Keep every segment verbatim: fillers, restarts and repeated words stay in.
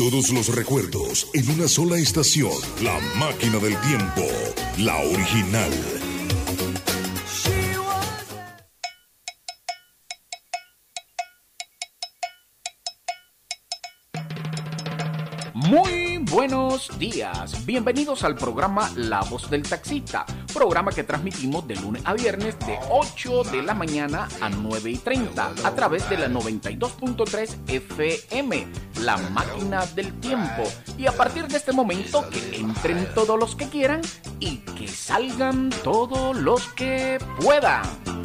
Todos los recuerdos en una sola estación. La máquina del tiempo. La original. Muy buenos días, bienvenidos al programa La Voz del Taxista, programa que transmitimos de lunes a viernes de ocho de la mañana a nueve y treinta a través de la noventa y dos punto tres F M, La Máquina del Tiempo. Y a partir de este momento que entren todos los que quieran y que salgan todos los que puedan.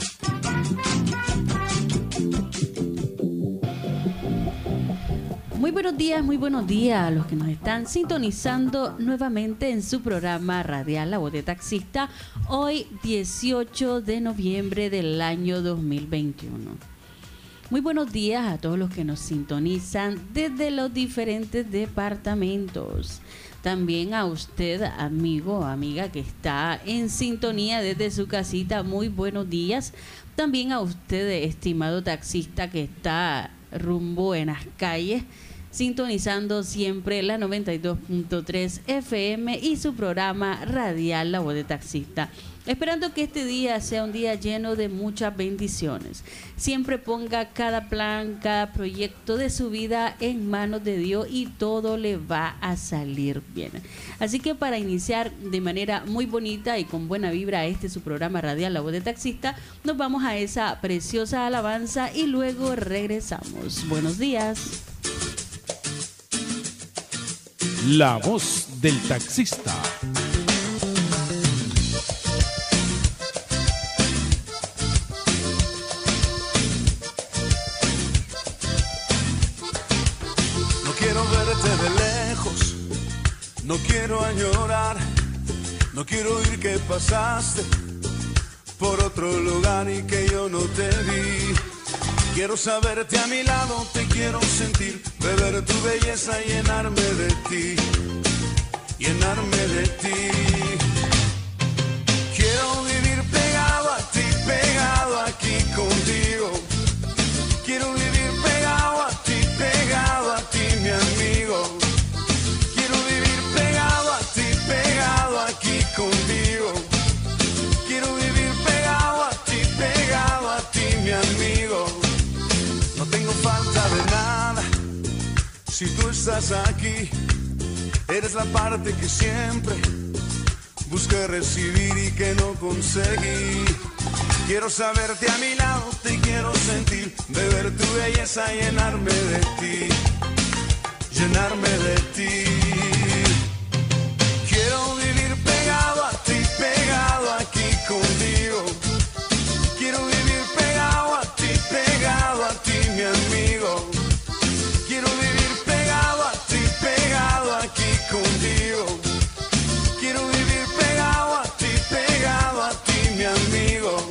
Muy buenos días, muy buenos días a los que nos están sintonizando nuevamente en su programa radial La Voz de Taxista, hoy dieciocho de noviembre del año dos mil veintiuno. Muy buenos días a todos los que nos sintonizan desde los diferentes departamentos. También a usted, amigo o amiga que está en sintonía desde su casita, muy buenos días. También a usted, estimado taxista que está rumbo en las calles, sintonizando siempre la noventa y dos punto tres F M y su programa radial La Voz de Taxista. Esperando que este día sea un día lleno de muchas bendiciones. Siempre ponga cada plan, cada proyecto de su vida en manos de Dios y todo le va a salir bien. Así que para iniciar de manera muy bonita y con buena vibra este su programa radial La Voz de Taxista, nos vamos a esa preciosa alabanza y luego regresamos. Buenos días. La Voz del Taxista. No quiero verte de lejos, no quiero añorar, no quiero oír que pasaste por otro lugar y que yo no te vi. Quiero saberte a mi lado, te quiero sentir, beber tu belleza, llenarme de ti, llenarme de ti. Quiero vivir pegado a ti, pegado aquí contigo. Quiero vivir pegado a ti, pegado a ti, mi amigo. Quiero vivir pegado a ti, pegado aquí contigo. Quiero vivir pegado a ti, pegado a ti, mi amigo. No tengo falta de nada, si tú estás aquí, eres la parte que siempre busqué recibir y que no conseguí. Quiero saberte a mi lado, te quiero sentir, beber tu belleza, llenarme de ti, llenarme de ti. Quiero vivir pegado a ti, pegado aquí contigo. Quiero vivir pegado a ti, pegado a ti, mi amigo. Quiero vivir pegado a ti, pegado aquí contigo. Quiero vivir pegado a ti, pegado a ti, mi amigo.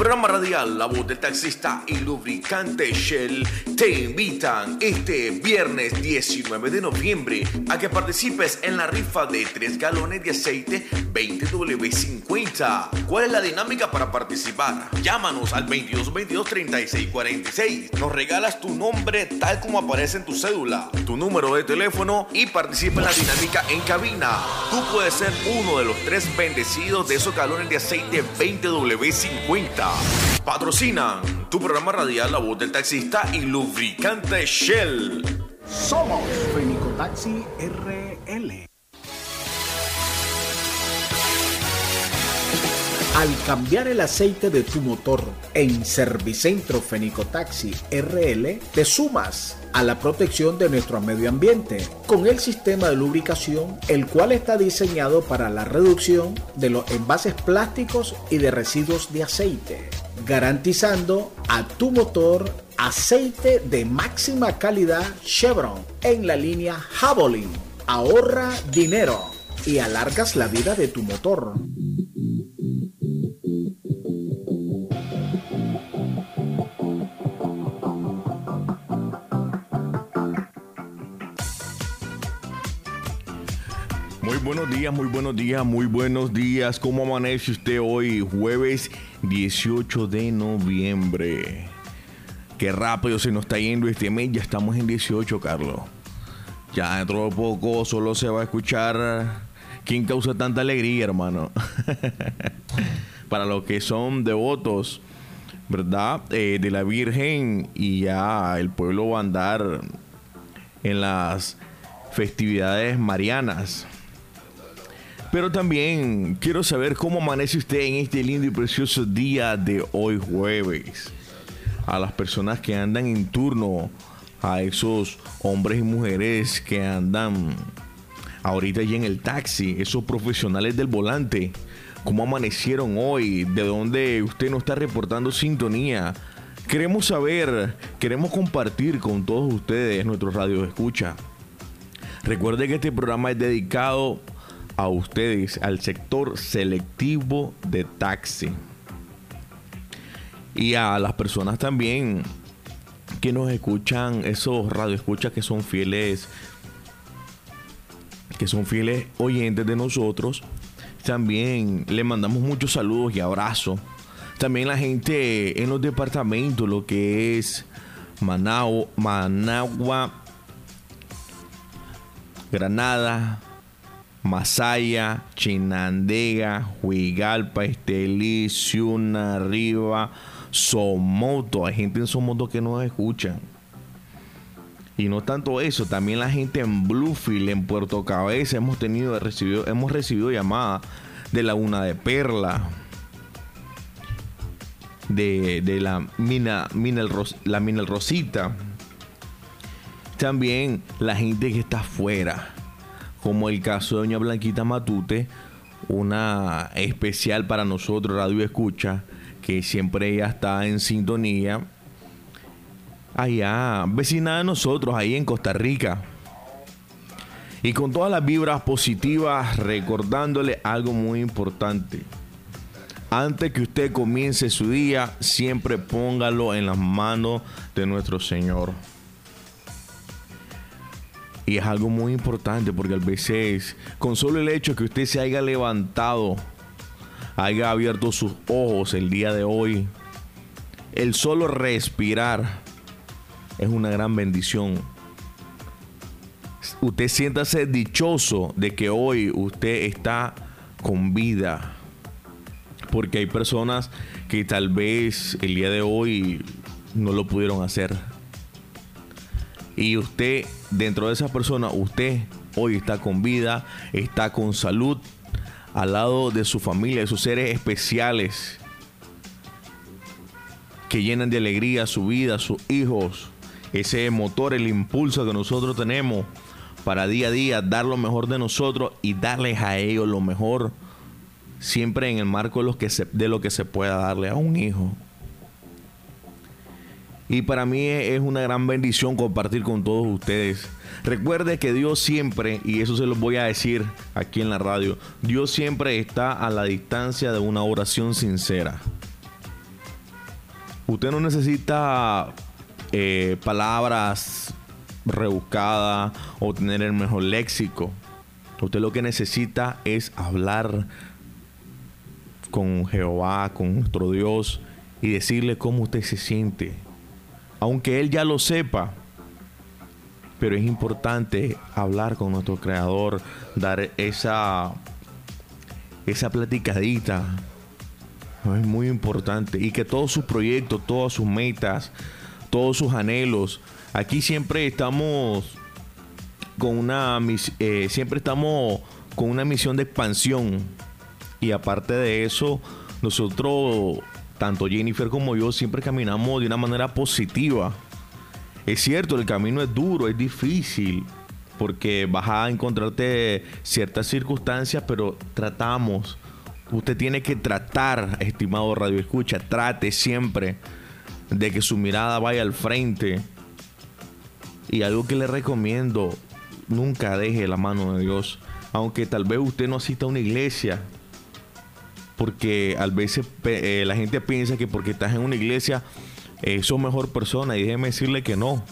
Programa radial La Voz del Taxista y Lubricante Shell te invitan este viernes diecinueve de noviembre a que participes en la rifa de tres galones de aceite veinte W cincuenta. ¿Cuál es la dinámica para participar? Llámanos al veintidós veintidós treinta y seis cuarenta y seis. Nos regalas tu nombre tal como aparece en tu cédula, tu número de teléfono y participa en la dinámica en cabina. Tú puedes ser uno de los tres bendecidos de esos galones de aceite veinte W cincuenta. Patrocinan tu programa radial La Voz del Taxista y Lubricante Shell. Somos Fenicotaxi R L. Al cambiar el aceite de tu motor en Servicentro Fenicotaxi R L, te sumas a la protección de nuestro medio ambiente con el sistema de lubricación, el cual está diseñado para la reducción de los envases plásticos y de residuos de aceite, garantizando a tu motor aceite de máxima calidad Chevron en la línea Javelin. Ahorra dinero y alargas la vida de tu motor. Muy buenos días, muy buenos días, muy buenos días. ¿Cómo amanece usted hoy, jueves dieciocho de noviembre? Qué rápido se nos está yendo este mes. Ya estamos en dieciocho, Carlos. Ya dentro de poco solo se va a escuchar ¿quién causa tanta alegría, hermano? Para los que son devotos, ¿verdad? Eh, de la Virgen, y ya el pueblo va a andar en las festividades marianas. Pero también quiero saber cómo amanece usted en este lindo y precioso día de hoy jueves. A las personas que andan en turno, a esos hombres y mujeres que andan ahorita ya en el taxi, esos profesionales del volante, ¿cómo amanecieron hoy? ¿De dónde usted nos está reportando sintonía? Queremos saber, queremos compartir con todos ustedes nuestros radios escucha. Recuerde que este programa es dedicado a ustedes, al sector selectivo de taxi, y a las personas también que nos escuchan, esos radioescuchas que son fieles, que son fieles oyentes de nosotros. También le mandamos muchos saludos y abrazos. También la gente en los departamentos, lo que es Manao, Managua, Granada, Masaya, Chinandega, Huigalpa, Estelí, Ciuna, Arriba, Somoto. Hay gente en Somoto que nos escucha. Y no tanto eso, también la gente en Bluefield, en Puerto Cabeza, hemos tenido recibido, hemos recibido llamadas de Laguna de Perla, de, de la mina, mina el Ros, la mina el Rosita. También la gente que está afuera, como el caso de doña Blanquita Matute, una especial para nosotros, Radio Escucha, que siempre ella está en sintonía, allá, vecina de nosotros, ahí en Costa Rica. Y con todas las vibras positivas, recordándole algo muy importante. Antes que usted comience su día, siempre póngalo en las manos de nuestro Señor. Y es algo muy importante porque a veces, con solo el hecho que usted se haya levantado, haya abierto sus ojos el día de hoy, el solo respirar es una gran bendición. Usted siéntase dichoso de que hoy usted está con vida. Porque hay personas que tal vez el día de hoy no lo pudieron hacer. Y usted, dentro de esas personas, usted hoy está con vida, está con salud, al lado de su familia, de sus seres especiales que llenan de alegría su vida, sus hijos. Ese motor, el impulso que nosotros tenemos para día a día dar lo mejor de nosotros y darles a ellos lo mejor, siempre en el marco de lo que se, de lo que se pueda darle a un hijo. Y para mí es una gran bendición compartir con todos ustedes. Recuerde que Dios siempre, y eso se los voy a decir aquí en la radio, Dios siempre está a la distancia de una oración sincera. Usted no necesita eh, palabras rebuscadas o tener el mejor léxico. Usted lo que necesita es hablar con Jehová, con nuestro Dios, y decirle cómo usted se siente. Aunque Él ya lo sepa, pero es importante hablar con nuestro Creador, dar esa, esa platicadita. Es muy importante. Y que todos sus proyectos, todas sus metas, todos sus anhelos, aquí siempre estamos con una eh, siempre estamos con una misión de expansión. Y aparte de eso, nosotros, tanto Jennifer como yo, siempre caminamos de una manera positiva. Es cierto, el camino es duro, es difícil, porque vas a encontrarte ciertas circunstancias, pero tratamos. Usted tiene que tratar, estimado Radio Escucha, trate siempre de que su mirada vaya al frente. Y algo que le recomiendo, nunca deje la mano de Dios. Aunque tal vez usted no asista a una iglesia, porque a veces eh, la gente piensa que porque estás en una iglesia eh, sos mejor persona, y déjeme decirle que no.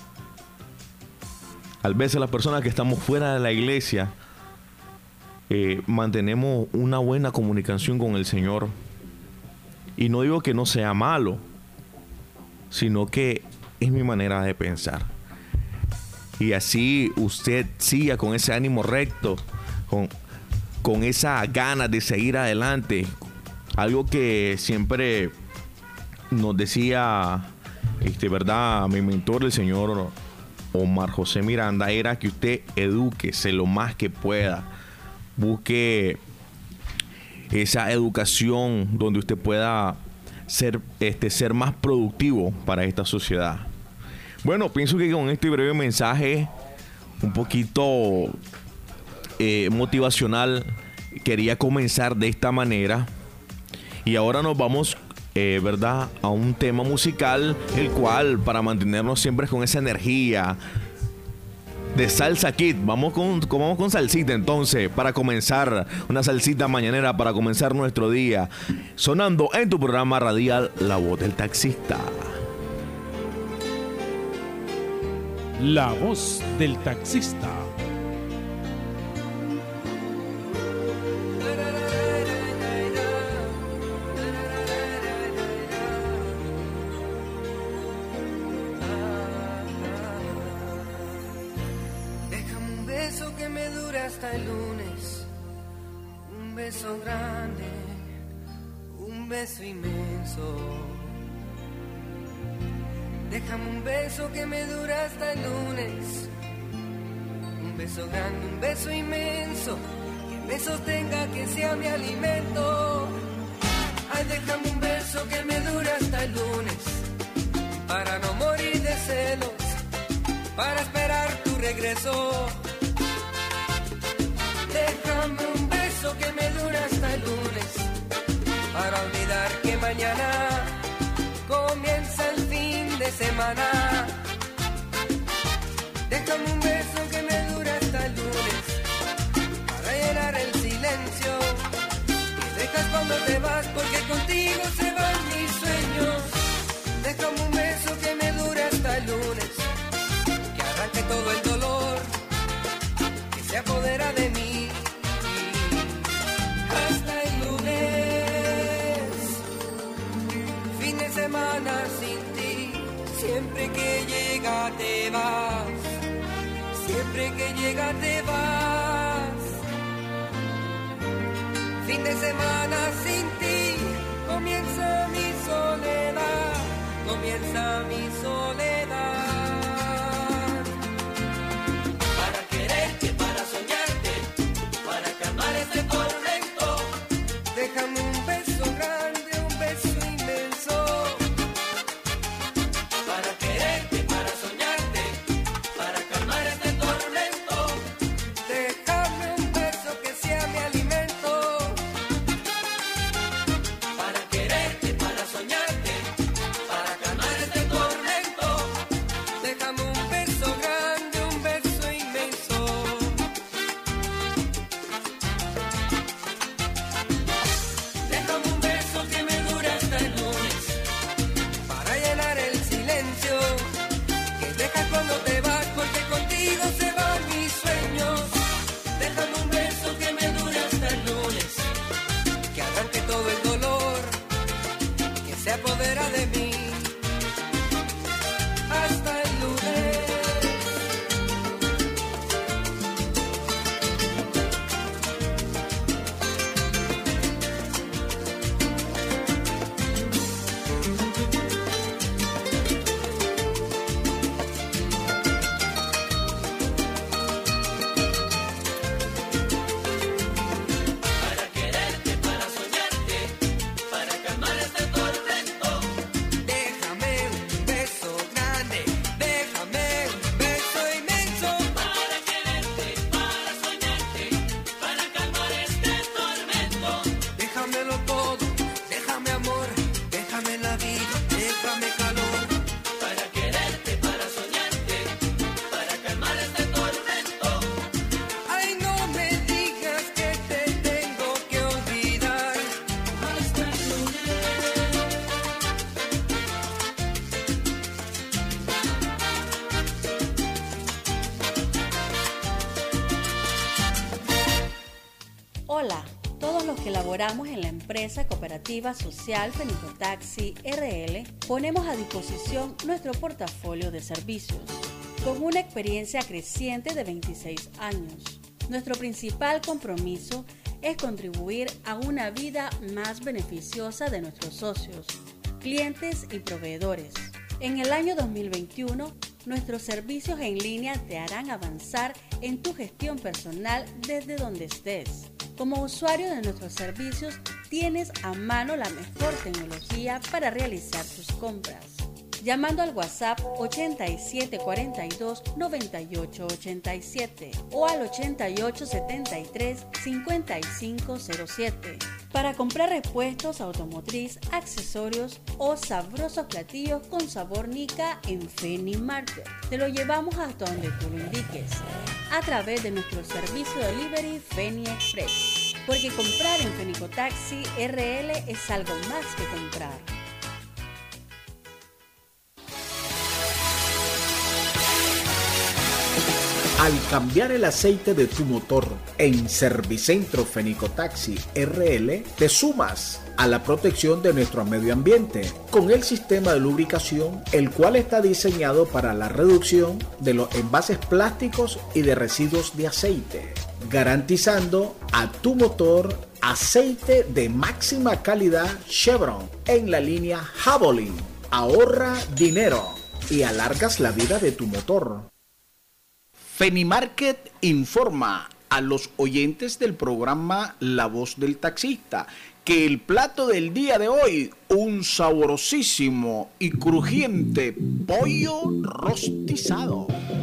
A veces las personas que estamos fuera de la iglesia eh, mantenemos una buena comunicación con el Señor. Y no digo que no sea malo, sino que es mi manera de pensar. Y así usted siga con ese ánimo recto, con, con esa ganas de seguir adelante. Algo que siempre nos decía, este, ¿verdad?, mi mentor, el señor Omar José Miranda, era que usted edúquese lo más que pueda. Busque esa educación donde usted pueda ser, este, ser más productivo para esta sociedad. Bueno, pienso que con este breve mensaje un poquito eh, motivacional quería comenzar de esta manera. Y ahora nos vamos, eh, ¿verdad?, a un tema musical, el cual, para mantenernos siempre con esa energía de Salsa Kid, vamos con, vamos con salsita entonces, para comenzar, una salsita mañanera para comenzar nuestro día, sonando en tu programa radial La Voz del Taxista. La Voz del Taxista. Hasta el lunes, un beso grande, un beso inmenso. Déjame un beso que me dura hasta el lunes, un beso grande, un beso inmenso, que me sostenga, que sea mi alimento. Ay, déjame un beso que me dura hasta el lunes, para no morir de celos, para esperar tu regreso. Déjame un beso que me dura hasta el lunes, para olvidar que mañana comienza el fin de semana. Déjame un beso que me dura hasta el lunes, para llenar el silencio que dejas cuando te vas, porque contigo se van mis sueños. Déjame un beso que me dura hasta el lunes, que arranque todo el dolor que se apodera de mí. Hasta el lunes, fin de semana sin ti. Siempre que llega te vas, siempre que llega te vas. Fin de semana sin ti, comienza mi soledad, comienza mi soledad. Para quererte, para soñarte, para calmar este tormento, déjame un beso grande, un beso inmenso. Para quererte, para soñarte, para calmar este tormento, déjame un beso que sea mi alimento. Hola, todos los que laboramos en la empresa cooperativa social Fenicotaxi R L ponemos a disposición nuestro portafolio de servicios. Con una experiencia creciente de veintiséis años, nuestro principal compromiso es contribuir a una vida más beneficiosa de nuestros socios, clientes y proveedores. En el año dos mil veintiuno, nuestros servicios en línea te harán avanzar en tu gestión personal desde donde estés. Como usuario de nuestros servicios, tienes a mano la mejor tecnología para realizar tus compras. Llamando al WhatsApp ochenta y siete cuarenta y dos noventa y ocho ochenta y siete o al ochenta y ocho setenta y tres cincuenta y cinco cero siete para comprar repuestos automotriz, accesorios o sabrosos platillos con sabor Nica en Feni Market. Te lo llevamos hasta donde tú lo indiques a través de nuestro servicio de delivery Feni Express, porque comprar en Fenicotaxi R L es algo más que comprar. Al cambiar el aceite de tu motor en Servicentro Fenicotaxi R L, te sumas a la protección de nuestro medio ambiente con el sistema de lubricación, el cual está diseñado para la reducción de los envases plásticos y de residuos de aceite, garantizando a tu motor aceite de máxima calidad Chevron en la línea Javelin. Ahorra dinero y alargas la vida de tu motor. Fenimarket informa a los oyentes del programa La Voz del Taxista que el plato del día de hoy, un saborosísimo y crujiente pollo rostizado.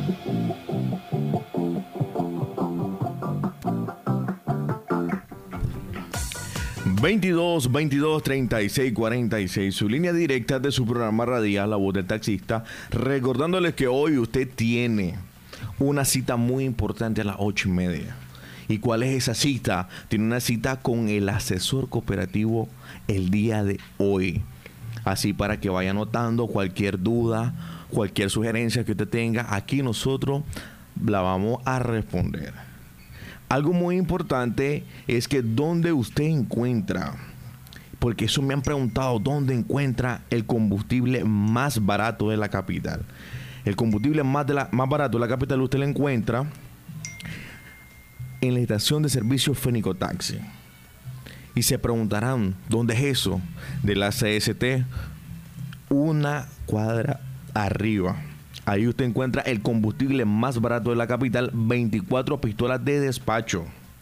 veintidós, veintidós, treinta y seis, cuarenta y seis, su línea directa de su programa radial La Voz del Taxista, recordándoles que hoy usted tiene una cita muy importante a las ocho y media. ¿Y cuál es esa cita? Tiene una cita con el asesor cooperativo el día de hoy. Así para que vaya anotando cualquier duda, cualquier sugerencia que usted tenga, aquí nosotros la vamos a responder. Algo muy importante es que dónde usted encuentra, porque eso me han preguntado, dónde encuentra el combustible más barato de la capital. El combustible más, de la, más barato de la capital usted lo encuentra en la estación de servicio Fenicotaxi. Y se preguntarán, ¿dónde es eso? De la C S T, una cuadra arriba. Ahí usted encuentra el combustible más barato de la capital, veinticuatro pistolas de despacho.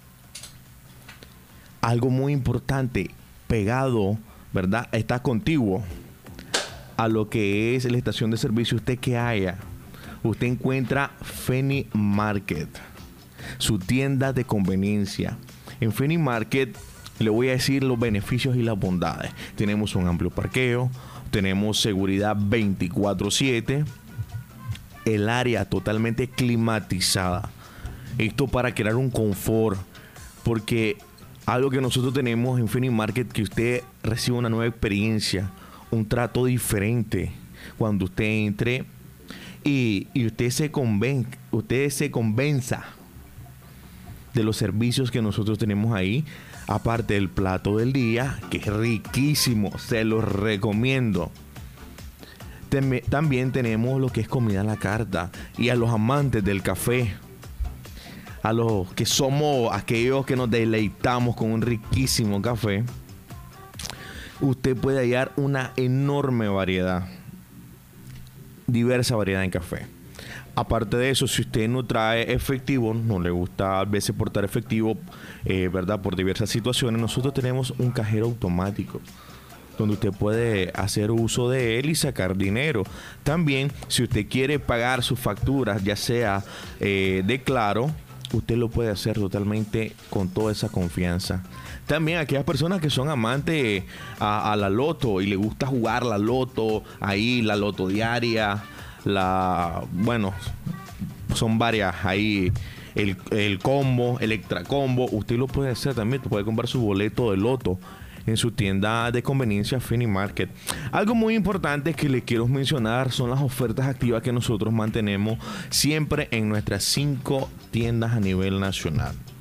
Algo muy importante, pegado, ¿verdad? Está contiguo a lo que es la estación de servicio. Usted que haya, usted encuentra Feni Market, su tienda de conveniencia. En Feni Market le voy a decir los beneficios y las bondades. Tenemos un amplio parqueo, tenemos seguridad veinticuatro siete, el área totalmente climatizada. Esto para crear un confort, porque algo que nosotros tenemos en Feni Market, que usted reciba una nueva experiencia, un trato diferente cuando usted entre y, y usted se conven, usted se convenza de los servicios que nosotros tenemos ahí, aparte del plato del día, que es riquísimo, se los recomiendo. Tem- también tenemos lo que es comida a la carta, y a los amantes del café, a los que somos aquellos que nos deleitamos con un riquísimo café, usted puede hallar una enorme variedad, diversa variedad en café. Aparte de eso, si usted no trae efectivo, no le gusta a veces portar efectivo, eh, ¿verdad? Por diversas situaciones, nosotros tenemos un cajero automático donde usted puede hacer uso de él y sacar dinero. También, si usted quiere pagar sus facturas, ya sea eh, de Claro, usted lo puede hacer totalmente con toda esa confianza. También aquellas personas que son amantes a, a la loto y le gusta jugar la loto, ahí la loto diaria, la, bueno, son varias ahí, el, el combo, el extra combo, usted lo puede hacer también, puede comprar su boleto de loto en su tienda de conveniencia Feni Market. Algo muy importante que les quiero mencionar son las ofertas activas que nosotros mantenemos siempre en nuestras cinco tiendas a nivel nacional.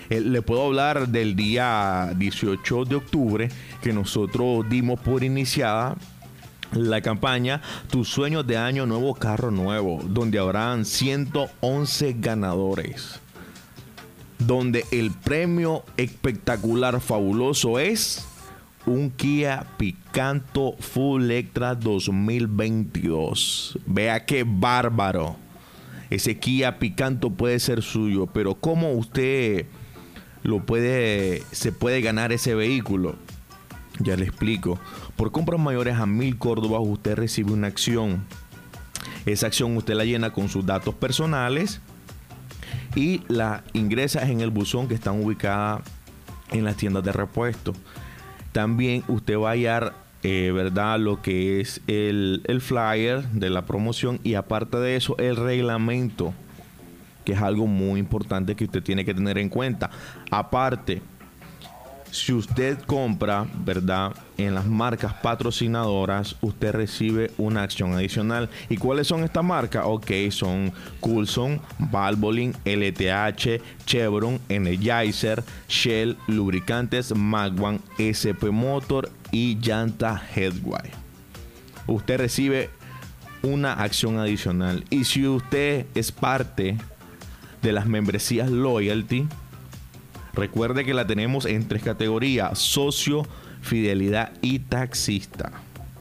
Eh, le puedo hablar del día dieciocho de octubre que nosotros dimos por iniciada la campaña Tu sueño de año nuevo, carro nuevo, donde habrán ciento once ganadores. Donde el premio espectacular fabuloso es un Kia Picanto Full Electra dos mil veintidós. Vea qué bárbaro. Ese Kia Picanto puede ser suyo, pero ¿cómo usted lo puede, se puede ganar ese vehículo? Ya le explico. Por compras mayores a mil córdobas usted recibe una acción. Esa acción usted la llena con sus datos personales y la ingresa en el buzón que están ubicadas en las tiendas de repuesto. También usted va a hallar, eh, ¿verdad?, lo que es el, el flyer de la promoción y aparte de eso el reglamento, que es algo muy importante que usted tiene que tener en cuenta. Aparte, si usted compra, ¿verdad?, en las marcas patrocinadoras, usted recibe una acción adicional. ¿Y cuáles son estas marcas? Ok, son Coulson, Valvoline, L T H, Chevron, Energizer, Shell, Lubricantes, Magwan, S P Motor y Llanta Headway. Usted recibe una acción adicional. Y si usted es parte de las membresías Loyalty, recuerde que la tenemos en tres categorías: socio, fidelidad y taxista.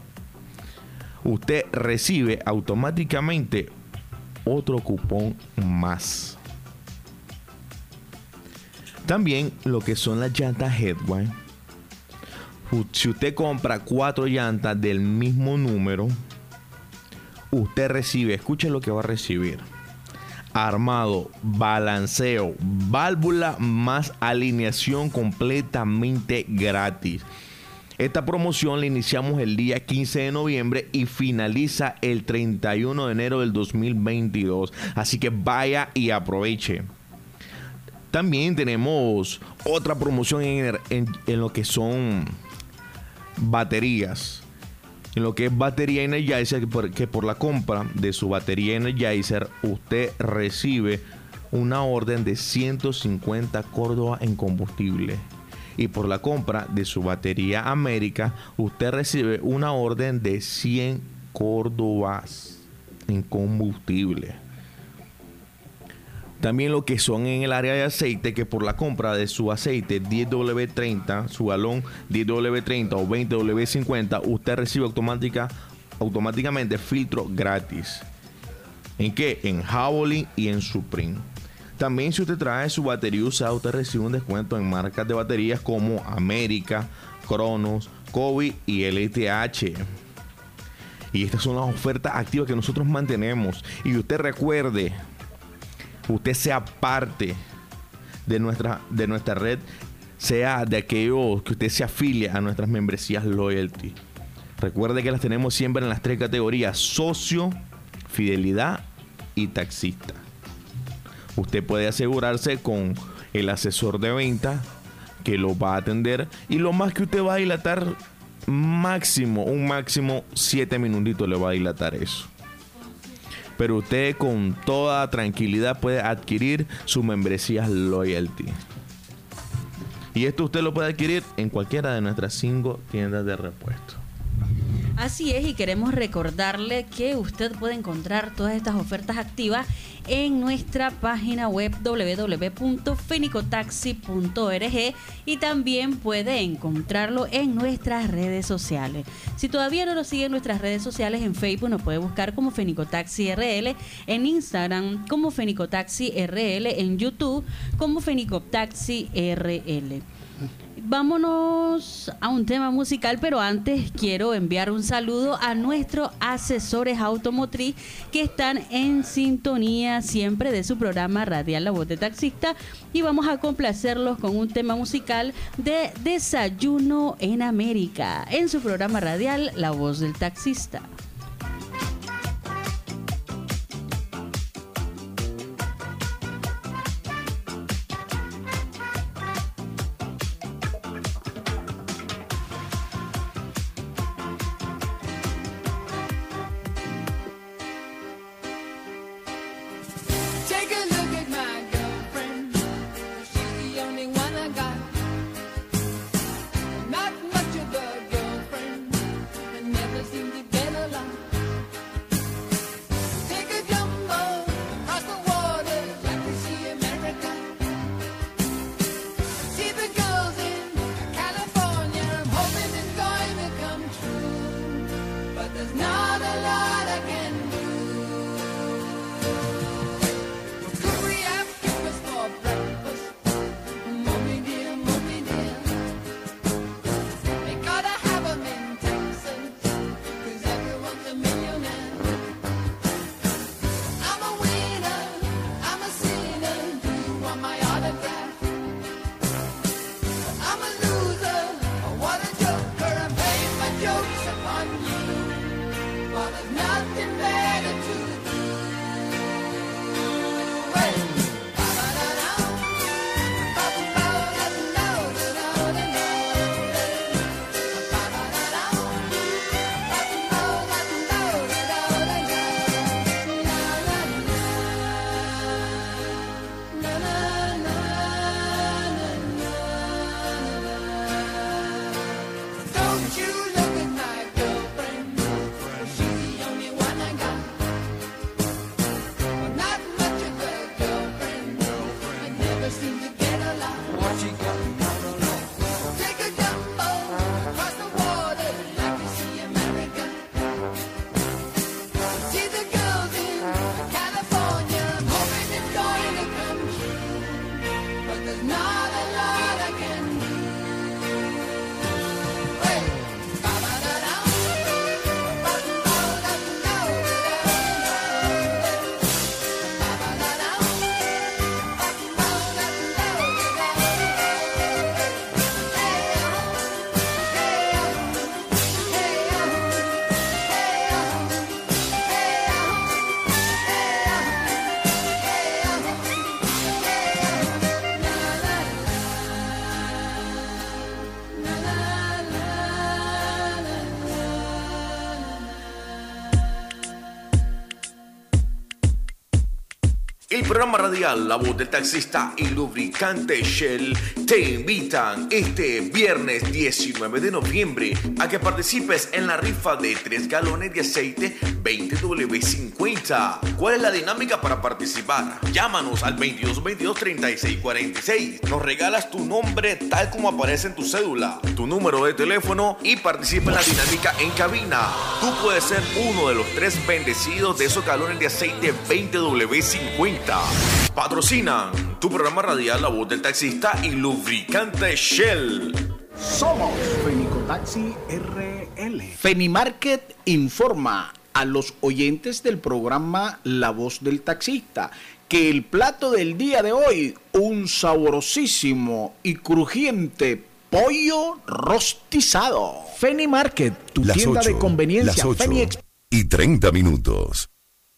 Usted recibe automáticamente otro cupón más. También lo que son las llantas Headway. Si usted compra cuatro llantas del mismo número, usted recibe, escuche lo que va a recibir: armado, balanceo, válvula más alineación completamente gratis. Esta promoción la iniciamos el día quince de noviembre y finaliza el treinta y uno de enero del dos mil veintidós. Así que vaya y aproveche. También tenemos otra promoción en, en, en lo que son baterías. En lo que es batería Energizer, que por, que por la compra de su batería Energizer usted recibe una orden de ciento cincuenta córdobas en combustible. Y por la compra de su batería América usted recibe una orden de cien córdobas en combustible. También lo que son en el área de aceite, que por la compra de su aceite diez W treinta, su galón diez W treinta o veinte W cincuenta, usted recibe automática, automáticamente filtro gratis. ¿En qué? En Javelin y en Supreme. También si usted trae su batería usada, usted recibe un descuento en marcas de baterías como América, Cronos, Kobe y L T H. Y estas son las ofertas activas que nosotros mantenemos. Y usted recuerde, usted sea parte de nuestra, de nuestra red, sea de aquellos que usted se afilie a nuestras membresías Loyalty. Recuerde que las tenemos siempre en las tres categorías: socio, fidelidad y taxista. Usted puede asegurarse con el asesor de venta que lo va a atender, y lo más que usted va a dilatar, máximo, un máximo siete minutitos le va a dilatar eso. Pero usted con toda tranquilidad puede adquirir su membresía Loyalty. Y esto usted lo puede adquirir en cualquiera de nuestras cinco tiendas de repuesto. Así es, y queremos recordarle que usted puede encontrar todas estas ofertas activas en nuestra página web doble u doble u doble u punto fenicotaxi punto org, y también puede encontrarlo en nuestras redes sociales. Si todavía no nos sigue en nuestras redes sociales, en Facebook nos puede buscar como Fenicotaxi R L, en Instagram como Fenicotaxi R L, en YouTube como Fenicotaxi R L. Vámonos a un tema musical, pero antes quiero enviar un saludo a nuestros asesores automotriz que están en sintonía siempre de su programa radial La Voz del Taxista, y vamos a complacerlos con un tema musical de Desayuno en América en su programa radial La Voz del Taxista. Take a look at my girlfriend. She's the only El programa radial La Voz del Taxista y Lubricante Shell te invitan este viernes diecinueve de noviembre a que participes en la rifa de tres galones de aceite veinte W cincuenta. ¿Cuál es la dinámica para participar? Llámanos al veintidós veintidós treinta y seis cuarenta y seis. Nos regalas tu nombre tal como aparece en tu cédula, tu número de teléfono y participa en la dinámica en cabina. Tú puedes ser uno de los tres bendecidos de esos galones de aceite veinte W cincuenta. Patrocinan tu programa radial La Voz del Taxista y Lubricante Shell. Somos Fenicotaxi R L. Fenimarket informa a los oyentes del programa La Voz del Taxista que el plato del día de hoy, un saborosísimo y crujiente pollo rostizado. Fenimarket, tu Las tienda ocho, de conveniencia. las ocho Feni Exp- y treinta minutos.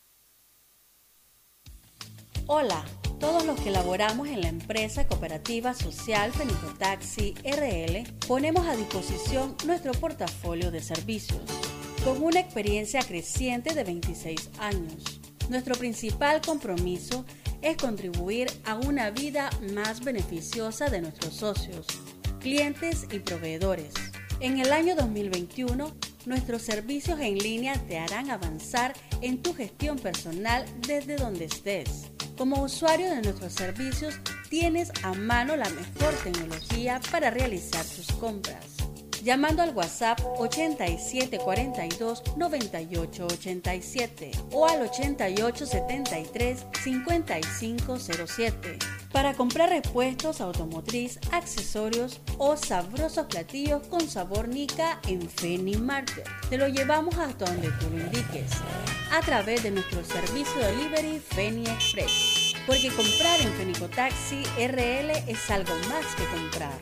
Hola, todos los que laboramos en la empresa cooperativa social Fenicotaxi R L ponemos a disposición nuestro portafolio de servicios. Con una experiencia creciente de veintiséis años, nuestro principal compromiso es contribuir a una vida más beneficiosa de nuestros socios, clientes y proveedores. En el año dos mil veintiuno, nuestros servicios en línea te harán avanzar en tu gestión personal desde donde estés. Como usuario de nuestros servicios, tienes a mano la mejor tecnología para realizar tus compras. Llamando al WhatsApp ochenta y siete cuarenta y dos noventa y ocho ochenta y siete o al ochenta y ocho setenta y tres cincuenta y cinco cero siete para comprar repuestos automotriz, accesorios o sabrosos platillos con sabor Nica en Fenimarket. Te lo llevamos hasta donde tú lo indiques a través de nuestro servicio de delivery Feni Express, porque comprar en Fenicotaxi R L es algo más que comprar.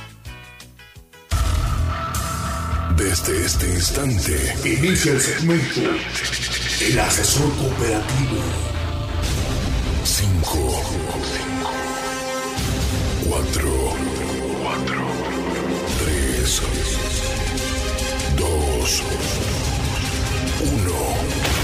Desde este instante inicia el segmento El Asesor Cooperativo. Cinco, cuatro, tres, dos, uno.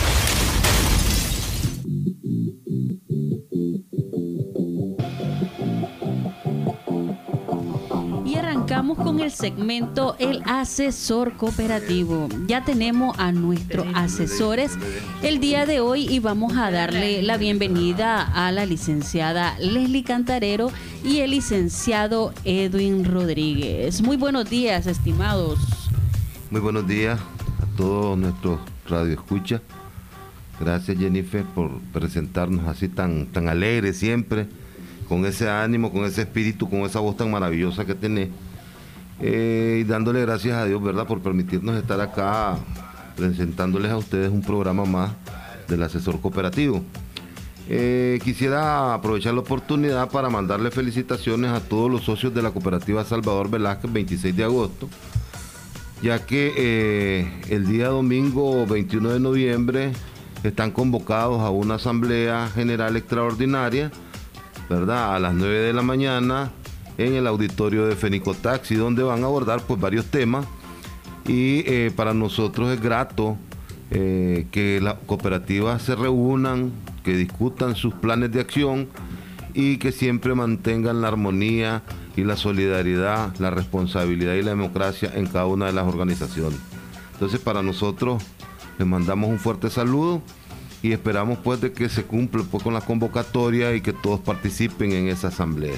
Y arrancamos con el segmento El Asesor Cooperativo. Ya tenemos a nuestros asesores el día de hoy y vamos a darle la bienvenida a la licenciada Leslie Cantarero y el licenciado Edwin Rodríguez. Muy buenos días, estimados. Muy buenos días a todos nuestros radioescuchas. Gracias, Jennifer, por presentarnos así tan, tan alegre siempre, con ese ánimo, con ese espíritu, con esa voz tan maravillosa que tenés, eh, y dándole gracias a Dios, ¿verdad?, por permitirnos estar acá presentándoles a ustedes un programa más del Asesor Cooperativo. Eh, quisiera aprovechar la oportunidad para mandarle felicitaciones a todos los socios de la cooperativa Salvador Velázquez veintiséis de agosto, ya que eh, el día domingo veintiuno de noviembre están convocados a una asamblea general extraordinaria, ¿verdad?, a las nueve de la mañana en el auditorio de Fenicotaxi, donde van a abordar pues varios temas y eh, para nosotros es grato eh, que las cooperativas se reúnan, que discutan sus planes de acción y que siempre mantengan la armonía y la solidaridad, la responsabilidad y la democracia en cada una de las organizaciones. Entonces, para nosotros les mandamos un fuerte saludo y esperamos pues de que se cumpla pues con la convocatoria y que todos participen en esa asamblea.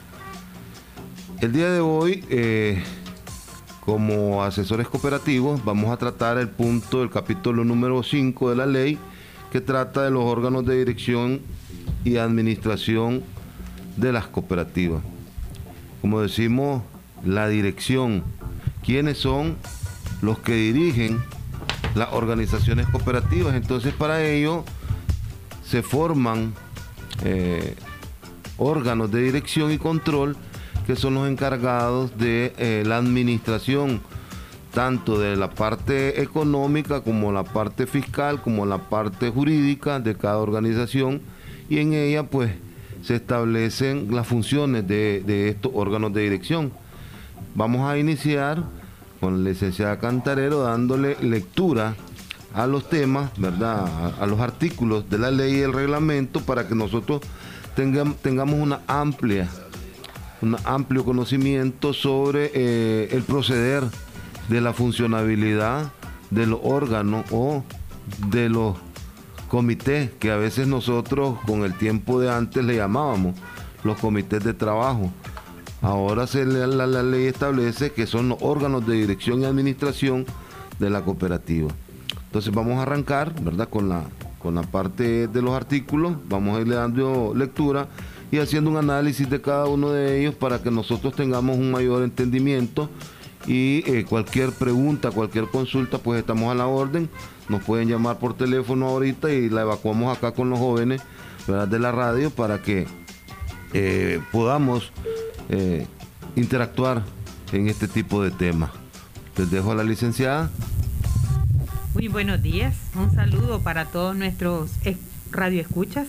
El día de hoy, eh, como asesores cooperativos, vamos a tratar el punto del capítulo número cinco de la ley, que trata de los órganos de dirección y administración de las cooperativas. Como decimos, la dirección. ¿Quiénes son los que dirigen las organizaciones cooperativas? Entonces, para ello se forman eh, órganos de dirección y control que son los encargados de eh, la administración, tanto de la parte económica como la parte fiscal, como la parte jurídica de cada organización, y en ella pues se establecen las funciones de, de estos órganos de dirección. Vamos a iniciar con la licenciada Cantarero dándole lectura a los temas, ¿verdad? A, a los artículos de la ley y el reglamento para que nosotros tengamos, tengamos una amplia, un amplio conocimiento sobre eh, el proceder de la funcionabilidad de los órganos o de los comités que a veces nosotros con el tiempo de antes le llamábamos los comités de trabajo. Ahora se le, la, la ley establece que son los órganos de dirección y administración de la cooperativa. Entonces vamos a arrancar, ¿verdad? Con la, con la parte de los artículos, vamos a irle dando lectura y haciendo un análisis de cada uno de ellos para que nosotros tengamos un mayor entendimiento y eh, cualquier pregunta, cualquier consulta, pues estamos a la orden. Nos pueden llamar por teléfono ahorita y la evacuamos acá con los jóvenes, ¿verdad? De la radio para que eh, podamos eh, interactuar en este tipo de temas. Les dejo a la licenciada. Muy buenos días, un saludo para todos nuestros radioescuchas.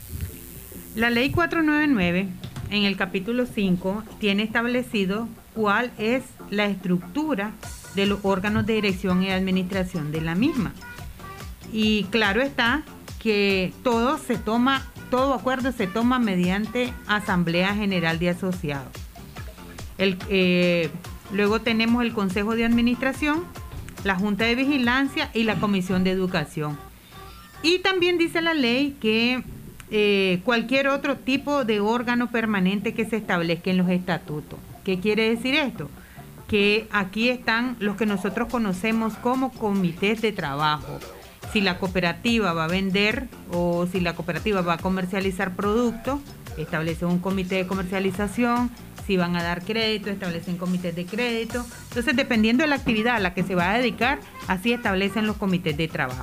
La ley cuatrocientos noventa y nueve en el capítulo cinco tiene establecido cuál es la estructura de los órganos de dirección y administración de la misma. Y claro está que todo se toma, todo acuerdo se toma mediante Asamblea General de Asociados. El, eh, luego tenemos el Consejo de Administración, la Junta de Vigilancia y la Comisión de Educación. Y también dice la ley que eh, cualquier otro tipo de órgano permanente que se establezca en los estatutos. ¿Qué quiere decir esto? Que aquí están los que nosotros conocemos como comités de trabajo. Si la cooperativa va a vender o si la cooperativa va a comercializar productos, establece un comité de comercialización. Si van a dar crédito, establecen comités de crédito. Entonces, dependiendo de la actividad a la que se va a dedicar, así establecen los comités de trabajo.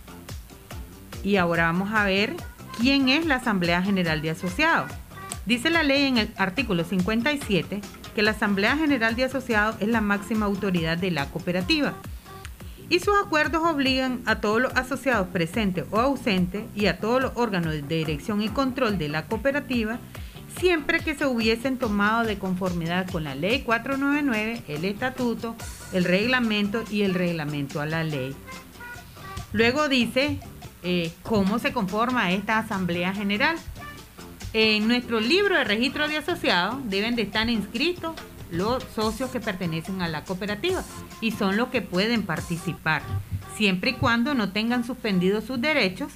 Y ahora vamos a ver quién es la Asamblea General de Asociados. Dice la ley en el artículo cincuenta y siete que la Asamblea General de Asociados es la máxima autoridad de la cooperativa. Y sus acuerdos obligan a todos los asociados presentes o ausentes y a todos los órganos de dirección y control de la cooperativa siempre que se hubiesen tomado de conformidad con la ley cuatrocientos noventa y nueve, el estatuto, el reglamento y el reglamento a la ley. Luego dice eh, cómo se conforma esta Asamblea General. En nuestro libro de registro de asociados deben de estar inscritos los socios que pertenecen a la cooperativa y son los que pueden participar, siempre y cuando no tengan suspendidos sus derechos.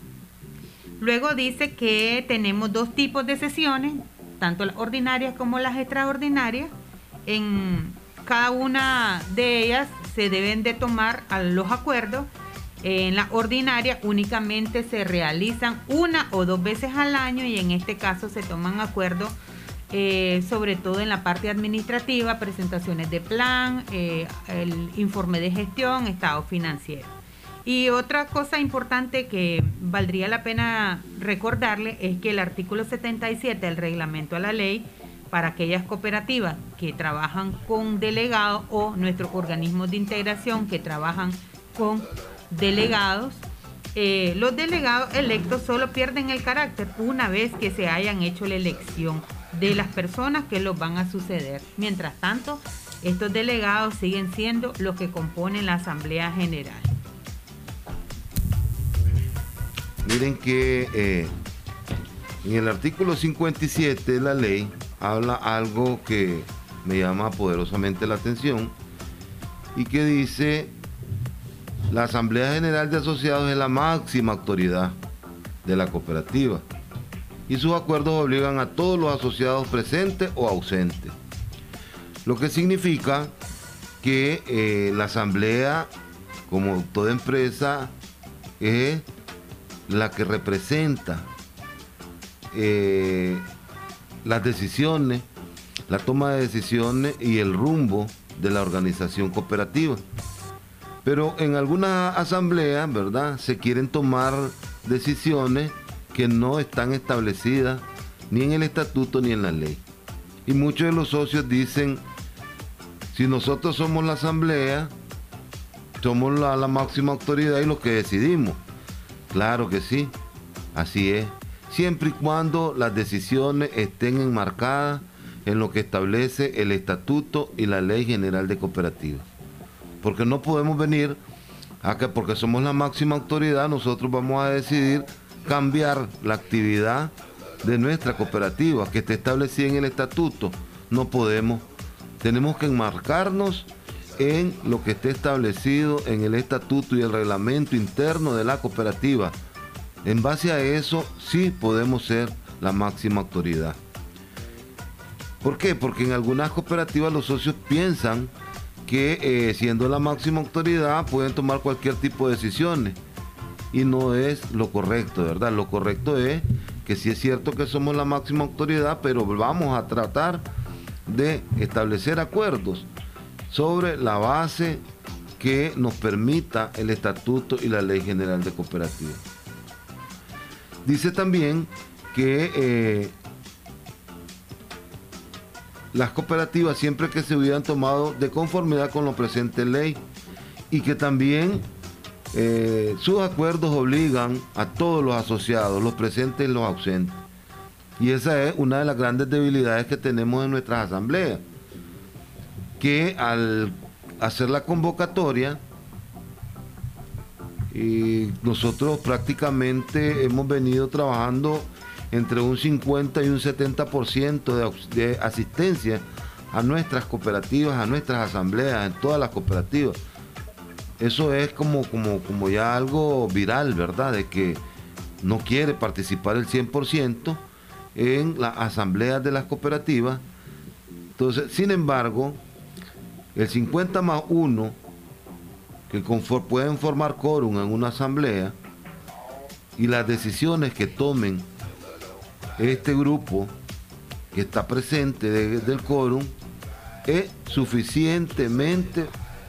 Luego dice que tenemos dos tipos de sesiones, tanto las ordinarias como las extraordinarias. En cada una de ellas se deben de tomar los acuerdos. En la ordinaria únicamente se realizan una o dos veces al año y en este caso se toman acuerdos eh, sobre todo en la parte administrativa, presentaciones de plan, eh, el informe de gestión, estado financiero. Y otra cosa importante que valdría la pena recordarle es que el artículo setenta y siete del reglamento a la ley, para aquellas cooperativas que trabajan con delegados o nuestros organismos de integración que trabajan con delegados, eh, los delegados electos solo pierden el carácter una vez que se hayan hecho la elección de las personas que los van a suceder. Mientras tanto, estos delegados siguen siendo los que componen la Asamblea General. Miren que eh, en el artículo cincuenta y siete de la ley habla algo que me llama poderosamente la atención y que dice: la Asamblea General de Asociados es la máxima autoridad de la cooperativa y sus acuerdos obligan a todos los asociados presentes o ausentes. Lo que significa que eh, la Asamblea, como toda empresa, es la que representa eh, las decisiones, la toma de decisiones y el rumbo de la organización cooperativa. Pero en algunas asambleas, ¿verdad?, se quieren tomar decisiones que no están establecidas ni en el estatuto ni en la ley. Y muchos de los socios dicen: si nosotros somos la asamblea, somos la, la máxima autoridad y los que decidimos. Claro que sí, así es, siempre y cuando las decisiones estén enmarcadas en lo que establece el estatuto y la ley general de cooperativas. Porque no podemos venir a que porque somos la máxima autoridad nosotros vamos a decidir cambiar la actividad de nuestra cooperativa que esté establecida en el estatuto. No podemos. Tenemos que enmarcarnos en lo que esté establecido en el estatuto y el reglamento interno de la cooperativa. En base a eso sí podemos ser la máxima autoridad. ¿Por qué? Porque en algunas cooperativas los socios piensan que eh, siendo la máxima autoridad pueden tomar cualquier tipo de decisiones y no es lo correcto, ¿verdad? Lo correcto es que sí es cierto que somos la máxima autoridad, pero vamos a tratar de establecer acuerdos sobre la base que nos permita el estatuto y la ley general de cooperativas. Dice también que eh, las cooperativas siempre que se hubieran tomado de conformidad con lo presente ley y que también eh, sus acuerdos obligan a todos los asociados, los presentes y los ausentes. Y esa es una de las grandes debilidades que tenemos en nuestras asambleas, que al hacer la convocatoria, y nosotros prácticamente hemos venido trabajando entre un cincuenta y un setenta por ciento de, de asistencia a nuestras cooperativas, a nuestras asambleas, en todas las cooperativas. Eso es como, como, como ya algo viral, ¿verdad? De que no quiere participar el cien por ciento en las asambleas de las cooperativas. Entonces, sin embargo, el cincuenta más uno que conform, pueden formar quórum en una asamblea y las decisiones que tomen este grupo que está presente de, del quórum es suficientemente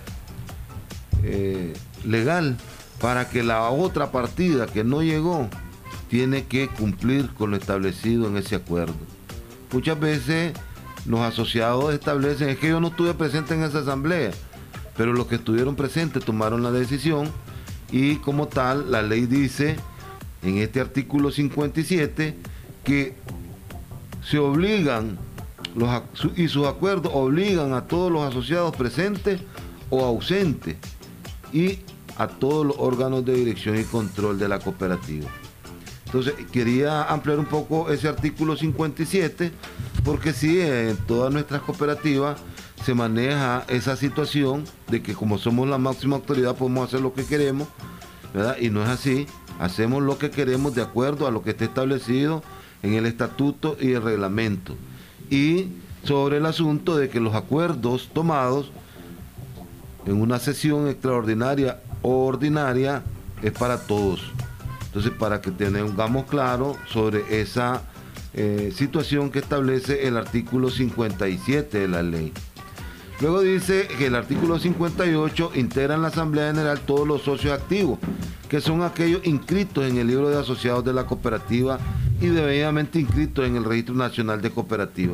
eh, legal para que la otra partida que no llegó tiene que cumplir con lo establecido en ese acuerdo. Muchas veces los asociados establecen, es que yo no estuve presente en esa asamblea, pero los que estuvieron presentes tomaron la decisión y como tal la ley dice en este artículo cincuenta y siete que se obligan los, y sus acuerdos obligan a todos los asociados presentes o ausentes y a todos los órganos de dirección y control de la cooperativa. Entonces quería ampliar un poco ese artículo cincuenta y siete porque sí, en todas nuestras cooperativas se maneja esa situación de que como somos la máxima autoridad podemos hacer lo que queremos, ¿verdad? Y no es así, hacemos lo que queremos de acuerdo a lo que esté establecido en el estatuto y el reglamento. Y sobre el asunto de que los acuerdos tomados en una sesión extraordinaria o ordinaria es para todos. Entonces, para que tengamos claro sobre esa eh, situación que establece el artículo cincuenta y siete de la ley. Luego dice que el artículo cincuenta y ocho integra en la Asamblea General todos los socios activos, que son aquellos inscritos en el libro de asociados de la cooperativa y debidamente inscritos en el Registro Nacional de Cooperativas.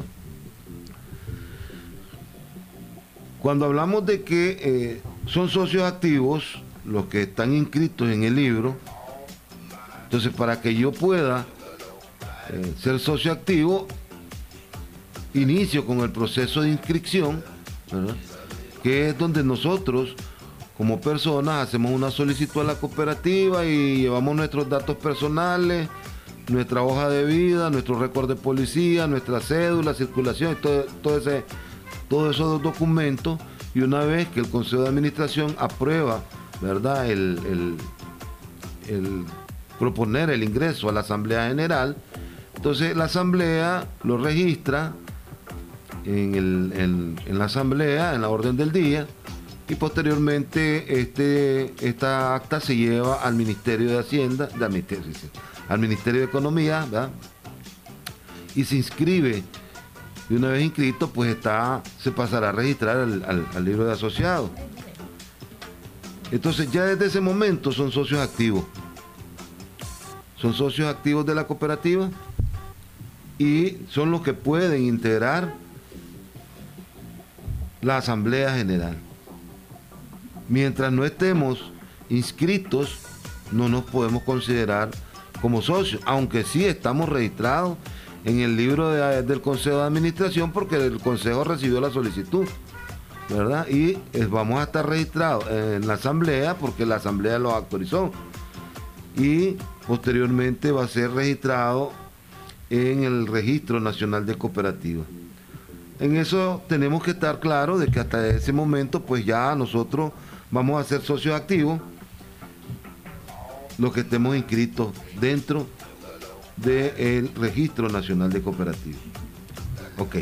Cuando hablamos de que eh, son socios activos, los que están inscritos en el libro, entonces para que yo pueda eh, ser socio activo, inicio con el proceso de inscripción, ¿verdad? Que es donde nosotros como personas hacemos una solicitud a la cooperativa y llevamos nuestros datos personales, nuestra hoja de vida, nuestro récord de policía, nuestra cédula, circulación, y todo, todo ese, todos esos documentos, y una vez que el Consejo de Administración aprueba, ¿verdad?, el, el, el proponer el ingreso a la Asamblea General, entonces la Asamblea lo registra en, el, en, en la Asamblea, en la orden del día, y posteriormente este, esta acta se lleva al Ministerio de Hacienda, de, al Ministerio de Economía, ¿verdad?, y se inscribe. Y una vez inscrito, pues está, se pasará a registrar al, al, al libro de asociados. Entonces ya desde ese momento son socios activos. Son socios activos de la cooperativa y son los que pueden integrar la Asamblea General. Mientras no estemos inscritos, no nos podemos considerar como socios, aunque sí estamos registrados en el libro de, del Consejo de Administración porque el Consejo recibió la solicitud. ¿verdad? Y eh, vamos a estar registrados en la asamblea porque la asamblea los autorizó. Y posteriormente va a ser registrado en el Registro Nacional de Cooperativas. En eso tenemos que estar claros de que hasta ese momento pues ya nosotros vamos a ser socios activos, los que estemos inscritos dentro del Registro Nacional de Cooperativas. Ok.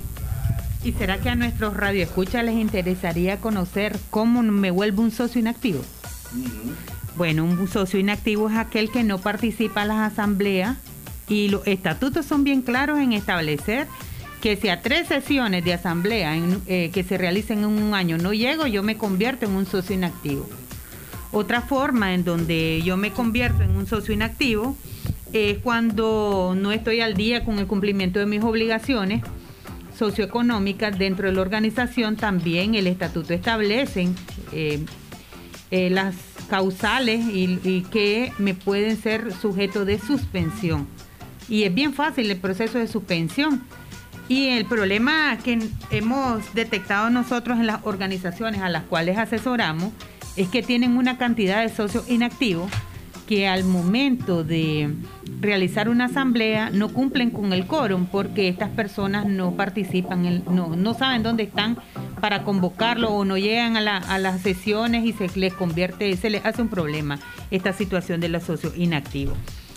¿Y será que a nuestros radioescuchas les interesaría conocer cómo me vuelvo un socio inactivo? Uh-huh. Bueno, un socio inactivo es aquel que no participa en las asambleas y los estatutos son bien claros en establecer que si a tres sesiones de asamblea en, eh, que se realicen en un año no llego, yo me convierto en un socio inactivo. Otra forma en donde yo me convierto en un socio inactivo es cuando no estoy al día con el cumplimiento de mis obligaciones socioeconómicas dentro de la organización. También el estatuto establece eh, eh, las causales y, y que me pueden ser sujetos de suspensión. Y es bien fácil el proceso de suspensión. Y el problema que hemos detectado nosotros en las organizaciones a las cuales asesoramos es que tienen una cantidad de socios inactivos que al momento de realizar una asamblea no cumplen con el quórum porque estas personas no participan, en, no, no saben dónde están para convocarlo o no llegan a, la, a las sesiones y se les convierte, se les hace un problema esta situación de los socios inactivos.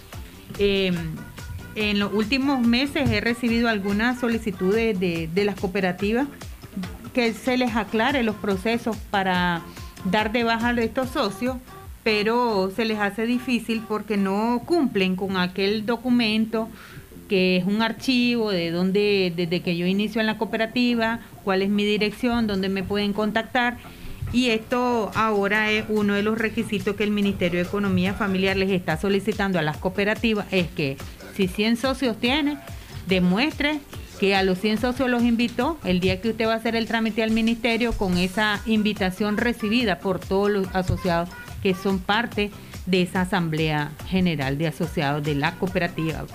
Eh, En los últimos meses he recibido algunas solicitudes de, de las cooperativas que se les aclare los procesos para dar de baja a estos socios, pero se les hace difícil porque no cumplen con aquel documento que es un archivo de donde, desde que yo inicio en la cooperativa, cuál es mi dirección, dónde me pueden contactar. Y esto ahora es uno de los requisitos que el Ministerio de Economía Familiar les está solicitando a las cooperativas, es que si cien socios tiene, demuestre que a los cien socios los invitó el día que usted va a hacer el trámite al ministerio con esa invitación recibida por todos los asociados que son parte de esa Asamblea General de Asociados de la cooperativa.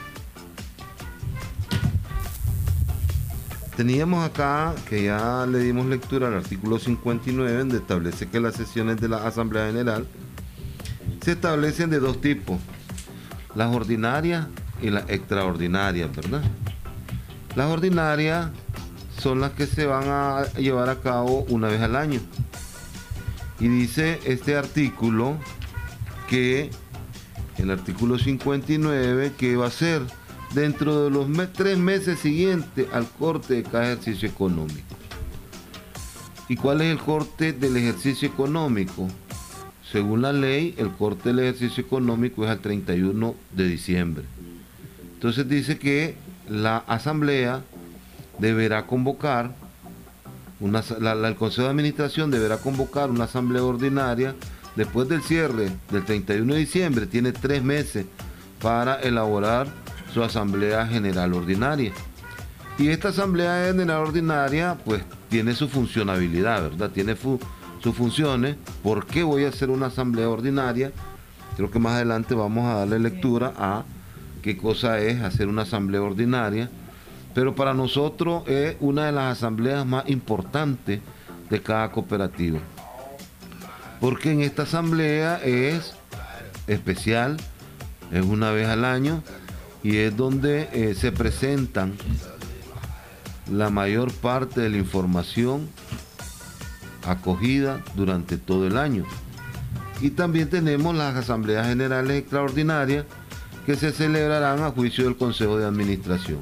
Teníamos acá, que ya le dimos lectura al artículo cincuenta y nueve, donde establece que las sesiones de la Asamblea General se establecen de dos tipos, las ordinarias y las extraordinarias, ¿verdad? Las ordinarias son las que se van a llevar a cabo una vez al año. Y dice este artículo que, el artículo cincuenta y nueve, que va a ser dentro de los me- tres meses siguientes al corte de cada ejercicio económico. ¿Y cuál es el corte del ejercicio económico? Según la ley, el corte del ejercicio económico es al treinta y uno de diciembre. Entonces dice que la asamblea deberá convocar, una, la, la, el Consejo de Administración deberá convocar una asamblea ordinaria después del cierre del treinta y uno de diciembre, tiene tres meses para elaborar su asamblea general ordinaria. Y esta asamblea general ordinaria pues tiene su funcionabilidad, ¿verdad? Tiene fu, sus funciones. ¿Por qué voy a hacer una asamblea ordinaria? Creo que más adelante vamos a darle lectura a qué cosa es hacer una asamblea ordinaria, pero para nosotros es una de las asambleas más importantes de cada cooperativa, porque en esta asamblea es especial, es una vez al año y es donde eh, se presentan la mayor parte de la información acogida durante todo el año. Y también tenemos las asambleas generales extraordinarias que se celebrarán a juicio del Consejo de Administración.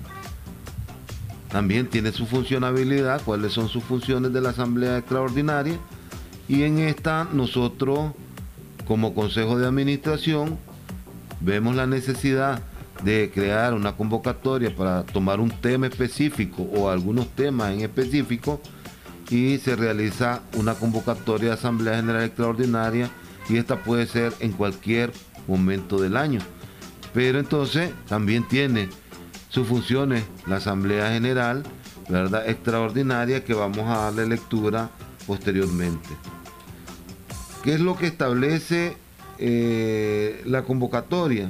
También tiene su funcionabilidad, cuáles son sus funciones de la asamblea extraordinaria, y en esta nosotros como Consejo de Administración vemos la necesidad de crear una convocatoria para tomar un tema específico o algunos temas en específico, y se realiza una convocatoria de asamblea general extraordinaria, y esta puede ser en cualquier momento del año. Pero entonces también tiene sus funciones la Asamblea General, ¿verdad?, extraordinaria, que vamos a darle lectura posteriormente. ¿Qué es lo que establece eh, la convocatoria?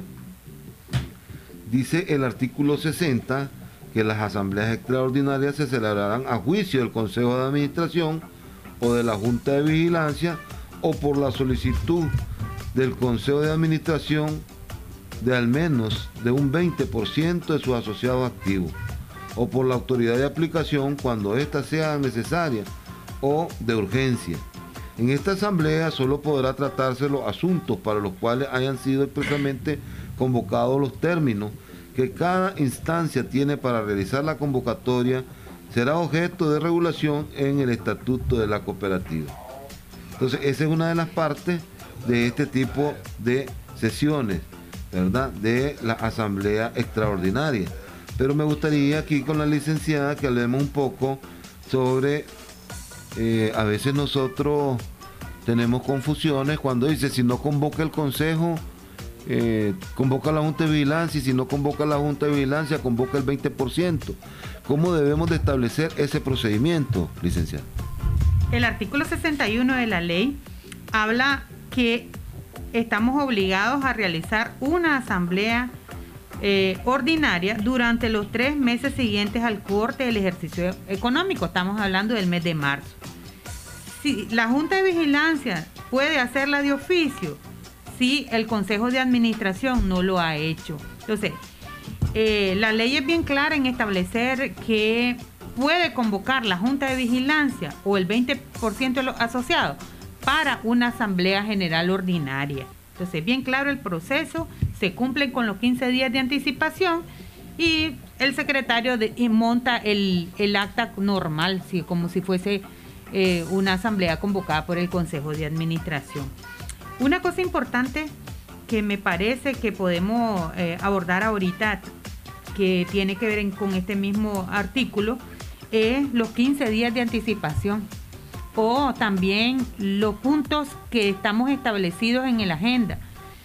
Dice el artículo sesenta que las asambleas extraordinarias se celebrarán a juicio del Consejo de Administración o de la Junta de Vigilancia o por la solicitud del Consejo de Administración de al menos de un veinte por ciento de sus asociados activos, o por la autoridad de aplicación cuando ésta sea necesaria o de urgencia. En esta asamblea solo podrá tratarse los asuntos para los cuales hayan sido expresamente convocados. Los términos que cada instancia tiene para realizar la convocatoria será objeto de regulación en el estatuto de la cooperativa. Entonces, esa es una de las partes de este tipo de sesiones, ¿verdad?, de la asamblea extraordinaria. Pero me gustaría aquí con la licenciada que hablemos un poco sobre, eh, a veces nosotros tenemos confusiones cuando dice, si no convoca el consejo, eh, convoca la Junta de Vigilancia, y si no convoca la Junta de Vigilancia, convoca el veinte por ciento. ¿Cómo debemos de establecer ese procedimiento, licenciada? El artículo sesenta y uno de la ley habla que estamos obligados a realizar una asamblea eh, ordinaria durante los tres meses siguientes al corte del ejercicio económico. Estamos hablando del mes de marzo. Si la Junta de Vigilancia puede hacerla de oficio, si el Consejo de Administración no lo ha hecho. Entonces, eh, la ley es bien clara en establecer que puede convocar la Junta de Vigilancia o el veinte por ciento de los asociados para una asamblea general ordinaria. Entonces, bien claro el proceso, se cumplen con los quince días de anticipación y el secretario de, y monta el, el acta normal, ¿sí?, como si fuese eh, una asamblea convocada por el Consejo de Administración. Una cosa importante que me parece que podemos eh, abordar ahorita, que tiene que ver en, con este mismo artículo, es los quince días de anticipación, o también los puntos que estamos establecidos en la agenda.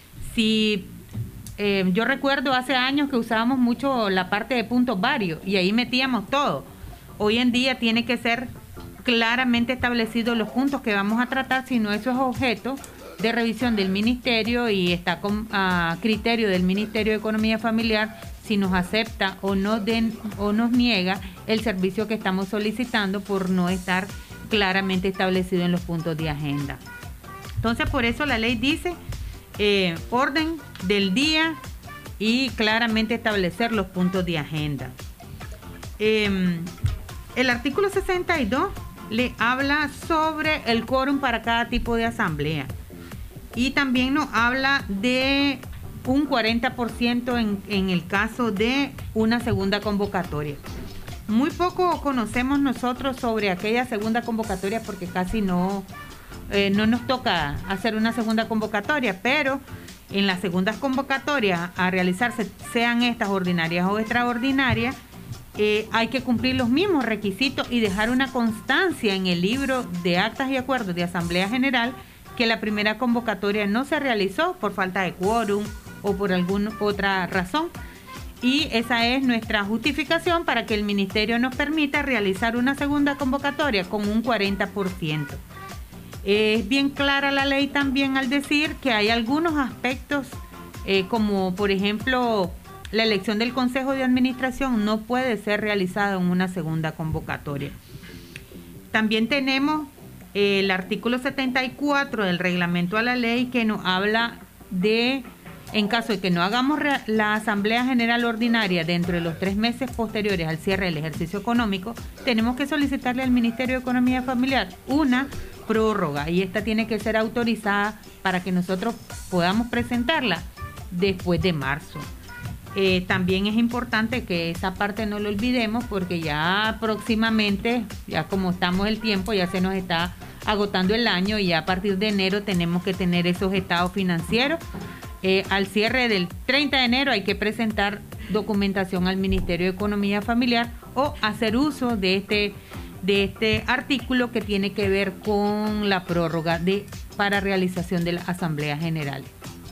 Si eh, yo recuerdo hace años que usábamos mucho la parte de puntos varios y ahí metíamos todo. Hoy en día tiene que ser claramente establecidos los puntos que vamos a tratar, si no eso es objeto de revisión del ministerio y está con, a criterio del Ministerio de Economía Familiar si nos acepta o, no den, o nos niega el servicio que estamos solicitando por no estar claramente establecido en los puntos de agenda. Entonces, por eso la ley dice eh, orden del día y claramente establecer los puntos de agenda. Eh, el artículo sesenta y dos le habla sobre el quórum para cada tipo de asamblea y también nos habla de un cuarenta por ciento en, en el caso de una segunda convocatoria. Muy poco conocemos nosotros sobre aquella segunda convocatoria porque casi no, eh, no nos toca hacer una segunda convocatoria, pero en las segundas convocatorias a realizarse, sean estas ordinarias o extraordinarias, eh, hay que cumplir los mismos requisitos y dejar una constancia en el libro de actas y acuerdos de Asamblea General que la primera convocatoria no se realizó por falta de quórum o por alguna otra razón. Y esa es nuestra justificación para que el Ministerio nos permita realizar una segunda convocatoria con un cuarenta por ciento. Es bien clara la ley también al decir que hay algunos aspectos, eh, como por ejemplo la elección del Consejo de Administración no puede ser realizada en una segunda convocatoria. También tenemos eh, el artículo setenta y cuatro del reglamento a la ley que nos habla de, en caso de que no hagamos la Asamblea General Ordinaria dentro de los tres meses posteriores al cierre del ejercicio económico, tenemos que solicitarle al Ministerio de Economía Familiar una prórroga y esta tiene que ser autorizada para que nosotros podamos presentarla después de marzo. Eh, también es importante que esa parte no lo olvidemos porque ya próximamente, ya como estamos el tiempo, ya se nos está agotando el año y ya a partir de enero tenemos que tener esos estados financieros. Eh, al cierre del treinta de enero hay que presentar documentación al Ministerio de Economía Familiar o hacer uso de este, de este artículo que tiene que ver con la prórroga de, para realización de las asambleas generales.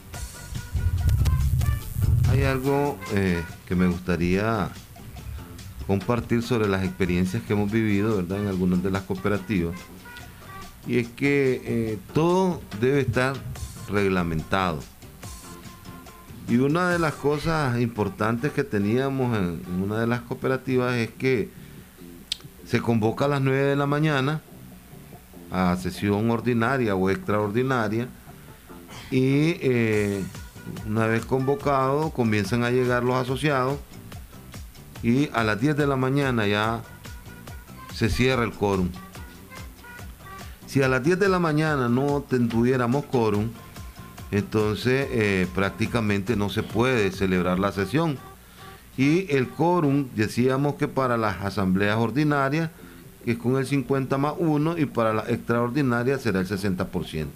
Hay algo eh, que me gustaría compartir sobre las experiencias que hemos vivido, ¿verdad?, en algunas de las cooperativas, y es que eh, todo debe estar reglamentado. Y una de las cosas importantes que teníamos en, en una de las cooperativas es que se convoca a las nueve de la mañana a sesión ordinaria o extraordinaria y eh, una vez convocado comienzan a llegar los asociados y a las diez de la mañana ya se cierra el quórum. Si a las diez de la mañana no tuviéramos quórum, entonces eh, prácticamente no se puede celebrar la sesión. Y el quórum, decíamos que para las asambleas ordinarias, que es con el cincuenta más uno, y para las extraordinarias será el sesenta por ciento.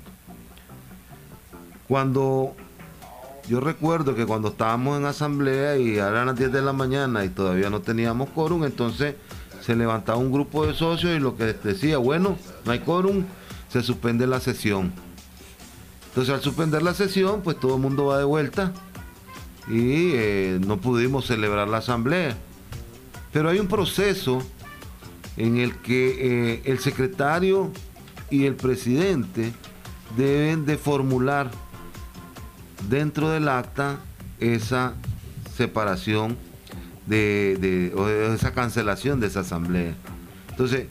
Cuando yo recuerdo que cuando estábamos en asamblea y eran las diez de la mañana y todavía no teníamos quórum, entonces se levantaba un grupo de socios y lo que decía, bueno, no hay quórum, se suspende la sesión. Entonces al suspender la sesión, pues todo el mundo va de vuelta y eh, no pudimos celebrar la asamblea. Pero hay un proceso en el que eh, el secretario y el presidente deben de formular dentro del acta esa separación de, de o esa cancelación de esa asamblea. Entonces,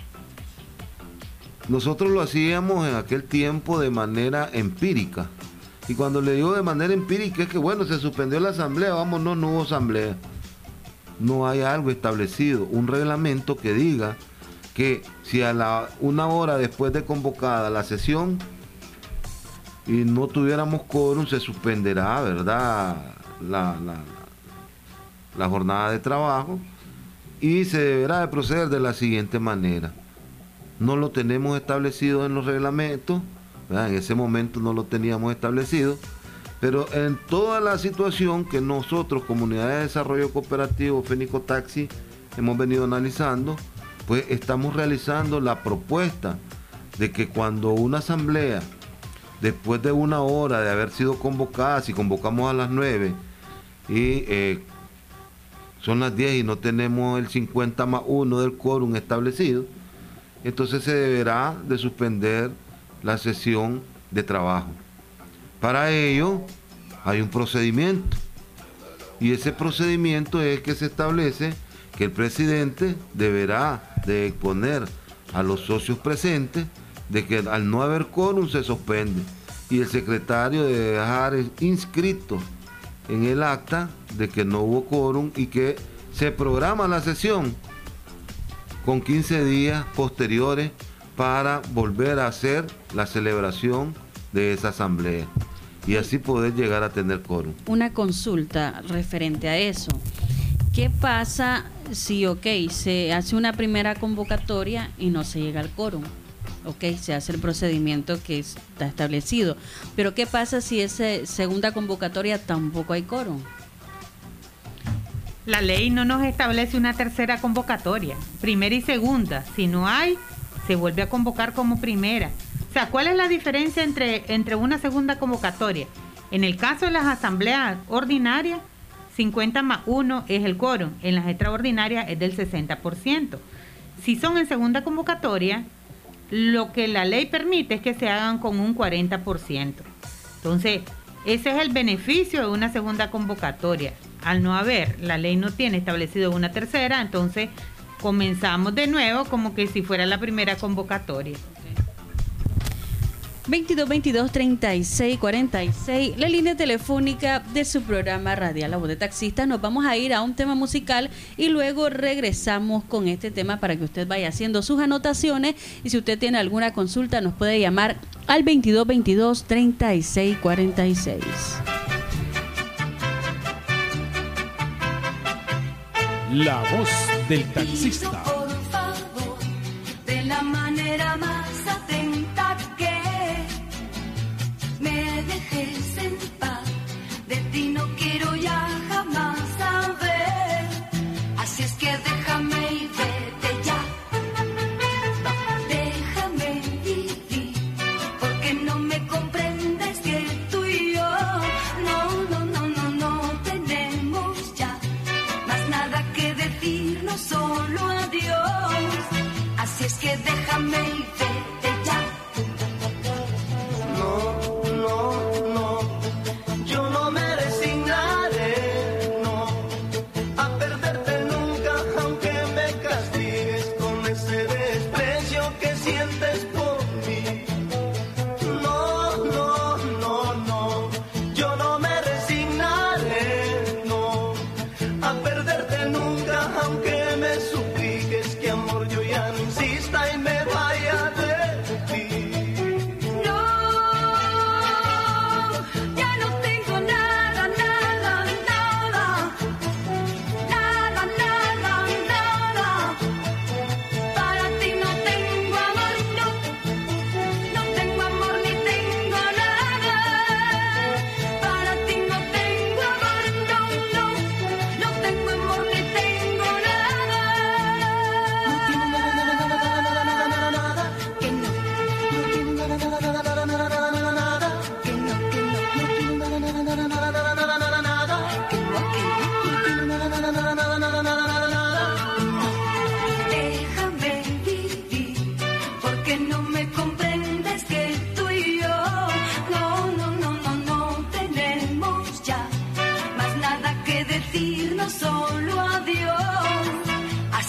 nosotros lo hacíamos en aquel tiempo de manera empírica. Y cuando le digo de manera empírica es que, bueno, se suspendió la asamblea, vamos, no, no hubo asamblea. No hay algo establecido, un reglamento que diga que si a la una hora después de convocada la sesión y no tuviéramos quórum, se suspenderá, ¿verdad?, la, la, la jornada de trabajo y se deberá de proceder de la siguiente manera. No lo tenemos establecido en los reglamentos, ¿verdad? En ese momento no lo teníamos establecido, pero en toda la situación que nosotros, Comunidad de Desarrollo Cooperativo, Fenicotaxi, hemos venido analizando, pues estamos realizando la propuesta de que cuando una asamblea, después de una hora de haber sido convocada, si convocamos a las nueve y eh, son las diez y no tenemos el cincuenta más uno del quórum establecido, entonces se deberá de suspender la sesión de trabajo. Para ello hay un procedimiento y ese procedimiento es que se establece que el presidente deberá de exponer a los socios presentes de que al no haber quórum se suspende y el secretario debe dejar inscrito en el acta de que no hubo quórum y que se programa la sesión con quince días posteriores para volver a hacer la celebración de esa asamblea y así poder llegar a tener quórum. Una consulta referente a eso. ¿Qué pasa si, ok, se hace una primera convocatoria y no se llega al quórum? Ok, se hace el procedimiento que está establecido, pero ¿qué pasa si esa segunda convocatoria tampoco hay quórum? La ley no nos establece una tercera convocatoria, primera y segunda. Si no hay, se vuelve a convocar como primera. O sea, ¿cuál es la diferencia entre, entre una segunda convocatoria? En el caso de las asambleas ordinarias, cincuenta más uno es el quórum, en las extraordinarias es del sesenta por ciento. Si son en segunda convocatoria, lo que la ley permite es que se hagan con un cuarenta por ciento. Entonces, ese es el beneficio de una segunda convocatoria. Al no haber, la ley no tiene establecido una tercera, entonces comenzamos de nuevo como que si fuera la primera convocatoria. veintidós veintidós treinta y seis cuarenta y seis, la línea telefónica de su programa radial La Voz de Taxista. Nos vamos a ir a un tema musical y luego regresamos con este tema para que usted vaya haciendo sus anotaciones y si usted tiene alguna consulta nos puede llamar al veintidós veintidós treinta y seis cuarenta y seis. La Voz del Taxista. Por favor, de la manera más atenta que me dejes en paz. De ti no quiero ya jamás saber. Así es que déjame y vete ya. Déjame vivir, porque no me comprendes que tú y yo no, no, no, no, no tenemos ya más nada que decirnos, solo adiós.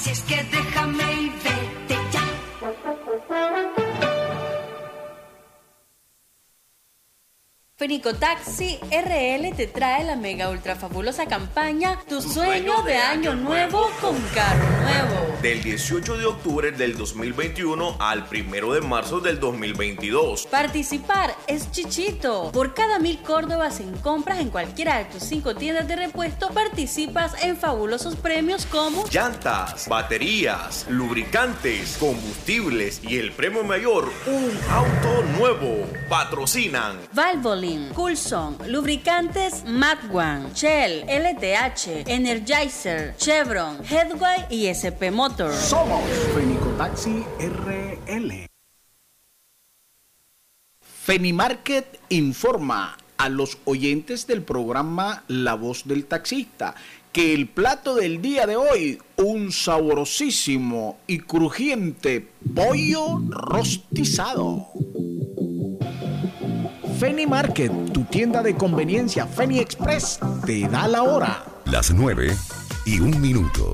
Así es que déjame y vete ya. Fenicotaxi R L te trae la mega ultra fabulosa campaña Tu sueño de año nuevo con carro nuevo. Del dieciocho de octubre del dos mil veintiuno al primero de marzo del dos mil veintidós. Participar es chichito. Por cada mil córdobas en compras en cualquiera de tus cinco tiendas de repuesto, participas en fabulosos premios como llantas, baterías, lubricantes, combustibles y el premio mayor, un auto nuevo. Patrocinan Valvoline, Coulson, Lubricantes Matwan, Shell, L T H, Energizer, Chevron, Headway y S P Motors. Somos Fenicotaxi R L. Fenimarket informa a los oyentes del programa La Voz del Taxista que el plato del día de hoy, un saborosísimo y crujiente pollo rostizado. Feni Market, tu tienda de conveniencia Feni Express, te da la hora. Las nueve y un minuto.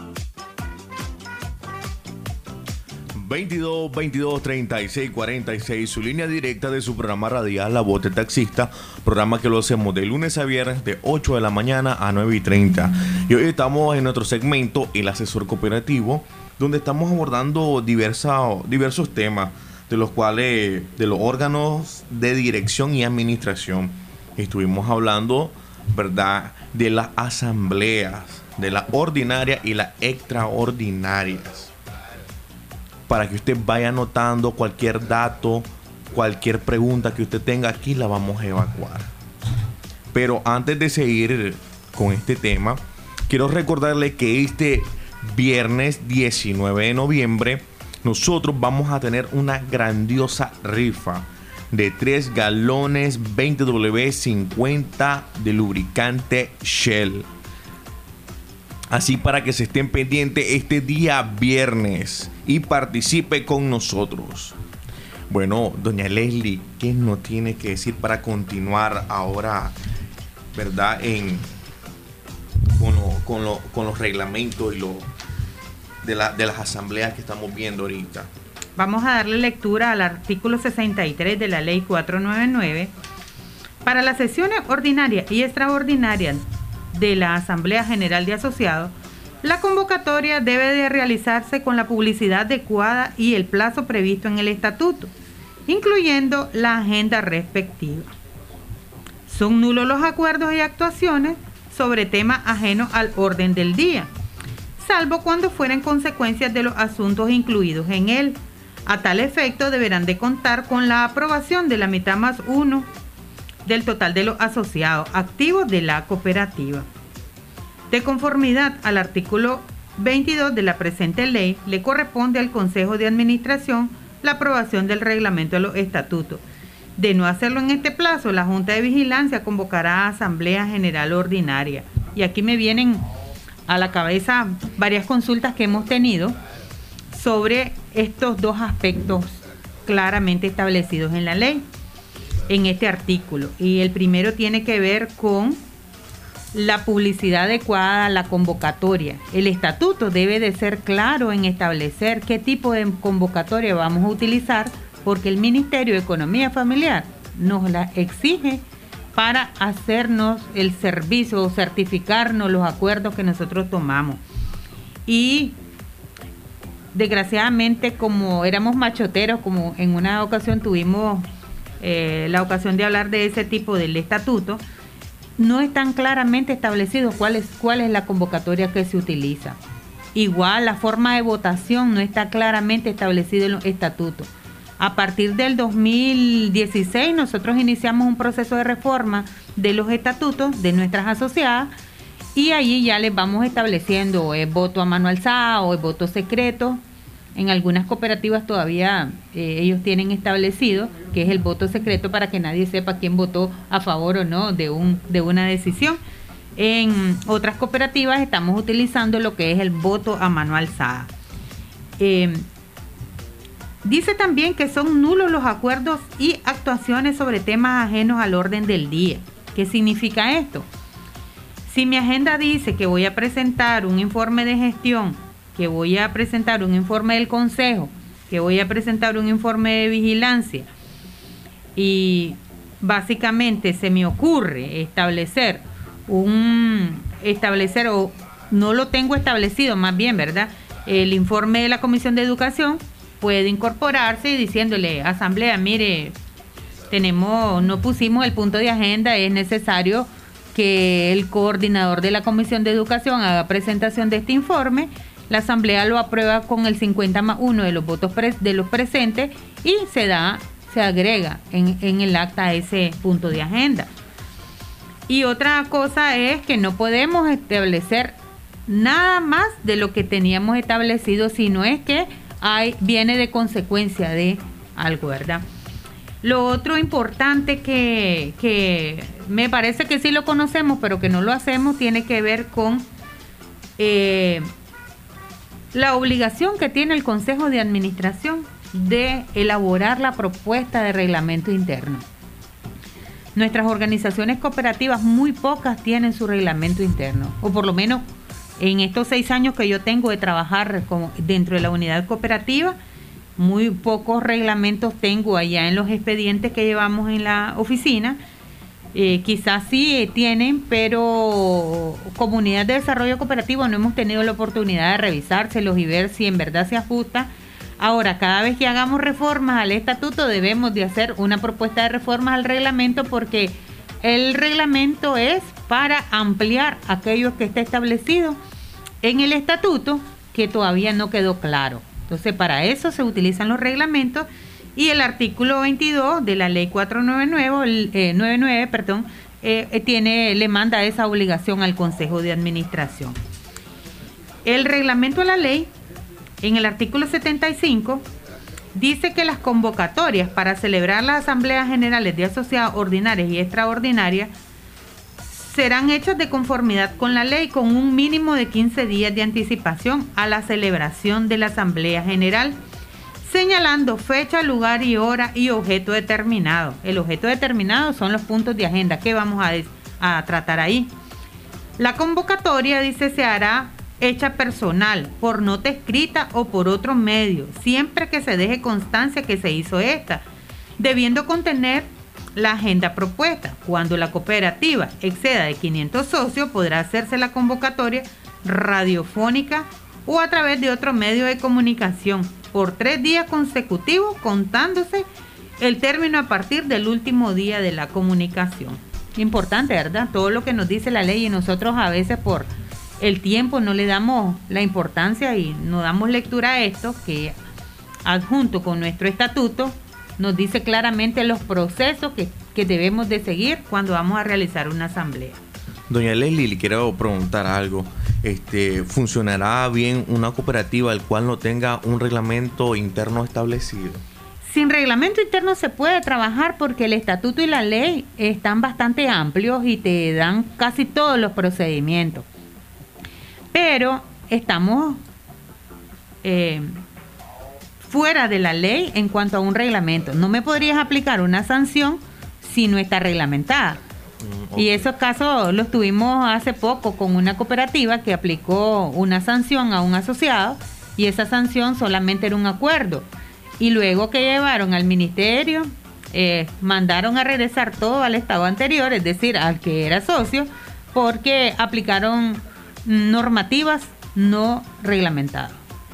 veintidós, veintidós, treinta y seis, cuarenta y seis, su línea directa de su programa radial La Voz del Taxista, programa que lo hacemos de lunes a viernes de ocho de la mañana a nueve y treinta. Y hoy estamos en nuestro segmento El Asesor Cooperativo, donde estamos abordando diversa, diversos temas, de los cuales, de los órganos de dirección y administración. Estuvimos hablando, ¿verdad?, de las asambleas, de las ordinarias y las extraordinarias. Para que usted vaya anotando cualquier dato, cualquier pregunta que usted tenga, aquí la vamos a evacuar. Pero antes de seguir con este tema, quiero recordarle que este viernes diecinueve de noviembre nosotros vamos a tener una grandiosa rifa de tres galones veinte W cincuenta de lubricante Shell. Así para que se estén pendientes este día viernes y participe con nosotros. Bueno, doña Leslie, ¿qué nos tiene que decir para continuar ahora, verdad, en con, lo, con, lo, con los reglamentos y los De, la, de las asambleas que estamos viendo ahorita? Vamos a darle lectura al artículo sesenta y tres de la ley cuatrocientos noventa y nueve. Para las sesiones ordinarias y extraordinarias de la Asamblea General de Asociados, la convocatoria debe de realizarse con la publicidad adecuada y el plazo previsto en el estatuto, incluyendo la agenda respectiva. Son nulos los acuerdos y actuaciones sobre temas ajenos al orden del día, salvo cuando fueran consecuencias de los asuntos incluidos en él. A tal efecto deberán de contar con la aprobación de la mitad más uno del total de los asociados activos de la cooperativa. De conformidad al artículo veintidós de la presente ley, le corresponde al Consejo de Administración la aprobación del reglamento de los estatutos. De no hacerlo en este plazo, la Junta de Vigilancia convocará a Asamblea General Ordinaria. Y aquí me vienen a la cabeza varias consultas que hemos tenido sobre estos dos aspectos claramente establecidos en la ley, en este artículo. Y el primero tiene que ver con la publicidad adecuada, la convocatoria. El estatuto debe de ser claro en establecer qué tipo de convocatoria vamos a utilizar, porque el Ministerio de Economía Familiar nos la exige para hacernos el servicio o certificarnos los acuerdos que nosotros tomamos. Y desgraciadamente, como éramos machoteros, como en una ocasión tuvimos eh, la ocasión de hablar de ese tipo del estatuto, no están claramente establecidos cuál es, cuál es la convocatoria que se utiliza. Igual la forma de votación no está claramente establecida en los estatutos. A partir del dos mil dieciséis nosotros iniciamos un proceso de reforma de los estatutos de nuestras asociadas y allí ya les vamos estableciendo el voto a mano alzada o el voto secreto. En algunas cooperativas todavía eh, ellos tienen establecido que es el voto secreto para que nadie sepa quién votó a favor o no de, un, de una decisión. En otras cooperativas estamos utilizando lo que es el voto a mano alzada. Eh, Dice también que son nulos los acuerdos y actuaciones sobre temas ajenos al orden del día. ¿Qué significa esto? Si mi agenda dice que voy a presentar un informe de gestión que voy a presentar un informe del Consejo, que voy a presentar un informe de vigilancia y básicamente se me ocurre establecer un establecer o no lo tengo establecido más bien, ¿verdad? El informe de la Comisión de Educación puede incorporarse y diciéndole, asamblea, mire, tenemos, no pusimos el punto de agenda, es necesario que el coordinador de la Comisión de Educación haga presentación de este informe, la asamblea lo aprueba con el cincuenta más uno de los votos pre de los presentes y se da, se agrega en, en el acta ese punto de agenda. Y otra cosa es que no podemos establecer nada más de lo que teníamos establecido, sino es que hay, viene de consecuencia de algo, ¿verdad? Lo otro importante que, que me parece que sí lo conocemos, pero que no lo hacemos, tiene que ver con eh, la obligación que tiene el Consejo de Administración de elaborar la propuesta de reglamento interno. Nuestras organizaciones cooperativas, muy pocas tienen su reglamento interno, o por lo menos en estos seis años que yo tengo de trabajar como dentro de la unidad cooperativa, muy pocos reglamentos tengo allá en los expedientes que llevamos en la oficina. Eh, quizás sí eh, tienen, pero como unidad de desarrollo cooperativo no hemos tenido la oportunidad de revisárselos y ver si en verdad se ajusta. Ahora, cada vez que hagamos reformas al estatuto debemos de hacer una propuesta de reformas al reglamento, porque el reglamento es para ampliar aquello que está establecido en el estatuto que todavía no quedó claro. Entonces, para eso se utilizan los reglamentos y el artículo veintidós de la ley cuatrocientos noventa y nueve, eh, noventa y nueve perdón, eh, tiene, le manda esa obligación al Consejo de Administración. El reglamento de la ley, en el artículo setenta y cinco, dice que las convocatorias para celebrar las asambleas generales de asociados ordinarias y extraordinarias serán hechas de conformidad con la ley, con un mínimo de quince días de anticipación a la celebración de la asamblea general, señalando fecha, lugar y hora y objeto determinado. El objeto determinado son los puntos de agenda que vamos a, a tratar ahí. La convocatoria, dice, se hará hecha personal, por nota escrita o por otro medio, siempre que se deje constancia que se hizo esta, debiendo contener la agenda propuesta. Cuando la cooperativa exceda de quinientos socios, podrá hacerse la convocatoria radiofónica o a través de otro medio de comunicación por tres días consecutivos, contándose el término a partir del último día de la comunicación. Importante, ¿verdad? Todo lo que nos dice la ley, y nosotros a veces por el tiempo no le damos la importancia y no damos lectura a esto, que adjunto con nuestro estatuto nos dice claramente los procesos que, que debemos de seguir cuando vamos a realizar una asamblea. Doña Leslie, le quiero preguntar algo. Este, ¿funcionará bien una cooperativa al cual no tenga un reglamento interno establecido? Sin reglamento interno se puede trabajar porque el estatuto y la ley están bastante amplios y te dan casi todos los procedimientos. Pero estamos eh, fuera de la ley en cuanto a un reglamento. No me podrías aplicar una sanción si no está reglamentada. Mm, okay. Y esos casos los tuvimos hace poco con una cooperativa que aplicó una sanción a un asociado y esa sanción solamente era un acuerdo. Y luego que llevaron al ministerio, eh, mandaron a regresar todo al estado anterior, es decir, al que era socio, porque aplicaron normativas no reglamentadas.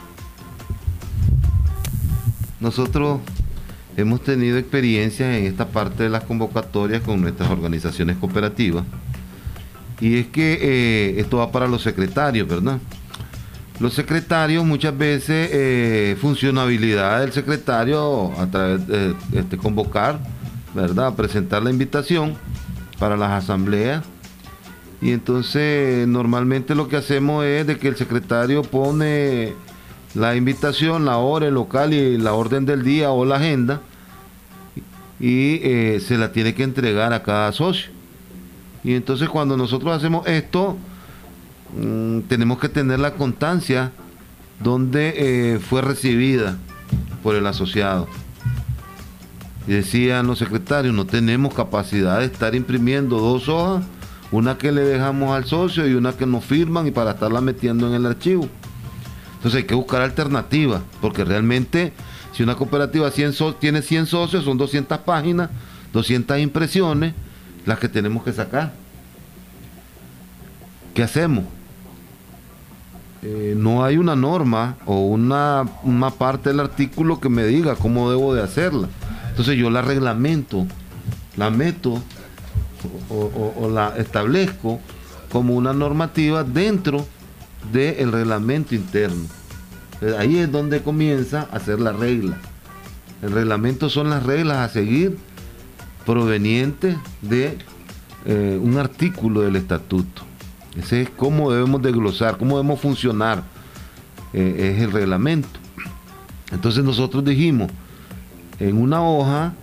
Nosotros hemos tenido experiencias en esta parte de las convocatorias con nuestras organizaciones cooperativas, y es que eh, esto va para los secretarios, ¿verdad? Los secretarios muchas veces, eh, funcionabilidad del secretario a través de este, convocar, ¿verdad? Presentar la invitación para las asambleas. Y entonces normalmente lo que hacemos es de que el secretario pone la invitación, la hora, el local y la orden del día o la agenda, y eh, se la tiene que entregar a cada socio. Y entonces cuando nosotros hacemos esto, mmm, tenemos que tener la constancia donde eh, fue recibida por el asociado. Y decían los secretarios, no tenemos capacidad de estar imprimiendo dos hojas, una que le dejamos al socio y una que nos firman y para estarla metiendo en el archivo. Entonces hay que buscar alternativas, porque realmente si una cooperativa cien so- tiene cien socios, son doscientas páginas, doscientas impresiones, las que tenemos que sacar. ¿Qué hacemos? Eh, no hay una norma o una, una parte del artículo que me diga cómo debo de hacerla. Entonces yo la reglamento, la meto o, o, o la establezco como una normativa dentro del reglamento interno. Entonces, ahí es donde comienza a ser la regla. El reglamento son las reglas a seguir provenientes de eh, un artículo del estatuto. Ese es cómo debemos de glosar, cómo debemos funcionar, eh, es el reglamento. Entonces nosotros dijimos, en una hoja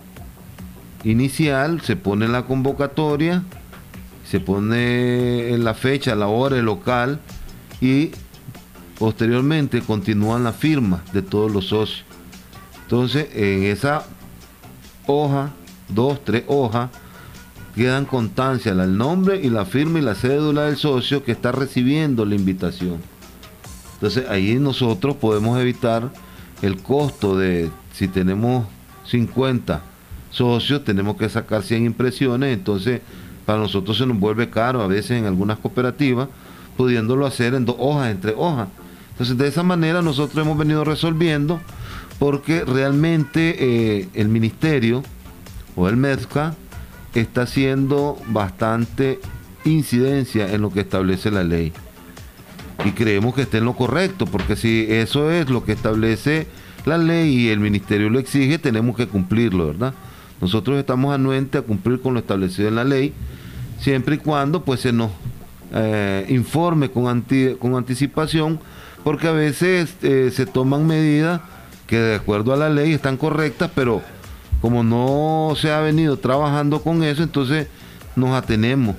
inicial se pone la convocatoria, se pone en la fecha, la hora, el local, y posteriormente continúan las firmas de todos los socios. Entonces en esa hoja, dos, tres hojas, quedan constancia, el nombre y la firma y la cédula del socio que está recibiendo la invitación. Entonces ahí nosotros podemos evitar el costo de, si tenemos cincuenta socios, tenemos que sacar cien impresiones, entonces para nosotros se nos vuelve caro a veces en algunas cooperativas, pudiéndolo hacer en dos hojas, en tres hojas. Entonces de esa manera nosotros hemos venido resolviendo, porque realmente eh, el ministerio o el MEDSCA está haciendo bastante incidencia en lo que establece la ley. Y creemos que está en lo correcto, porque si eso es lo que establece la ley y el ministerio lo exige, tenemos que cumplirlo, ¿verdad? Nosotros estamos anuentes a cumplir con lo establecido en la ley, siempre y cuando pues se nos eh, informe con, anti, con anticipación, porque a veces eh, se toman medidas que de acuerdo a la ley están correctas, pero como no se ha venido trabajando con eso, entonces nos atenemos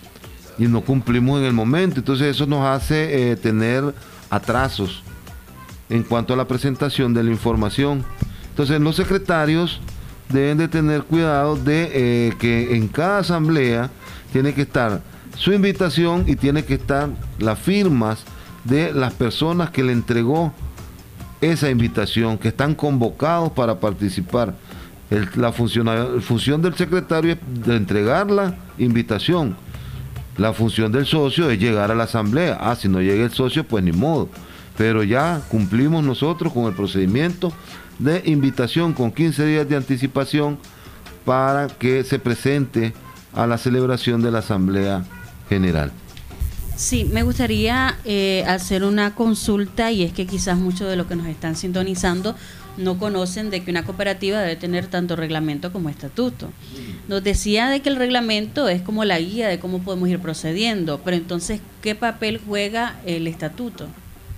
y no cumplimos en el momento. Entonces eso nos hace eh, tener atrasos en cuanto a la presentación de la información. Entonces los secretarios deben de tener cuidado de eh, que en cada asamblea tiene que estar su invitación y tiene que estar las firmas de las personas que le entregó esa invitación, que están convocados para participar. El, la función, función del secretario es de entregar la invitación. La función del socio es llegar a la asamblea. Ah, si no llega el socio, pues ni modo. Pero ya cumplimos nosotros con el procedimiento de invitación con quince días de anticipación para que se presente a la celebración de la Asamblea General. Sí, me gustaría eh, hacer una consulta, y es que quizás muchos de los que nos están sintonizando no conocen de que una cooperativa debe tener tanto reglamento como estatuto. Nos decía de que el reglamento es como la guía de cómo podemos ir procediendo, pero entonces, ¿qué papel juega el estatuto?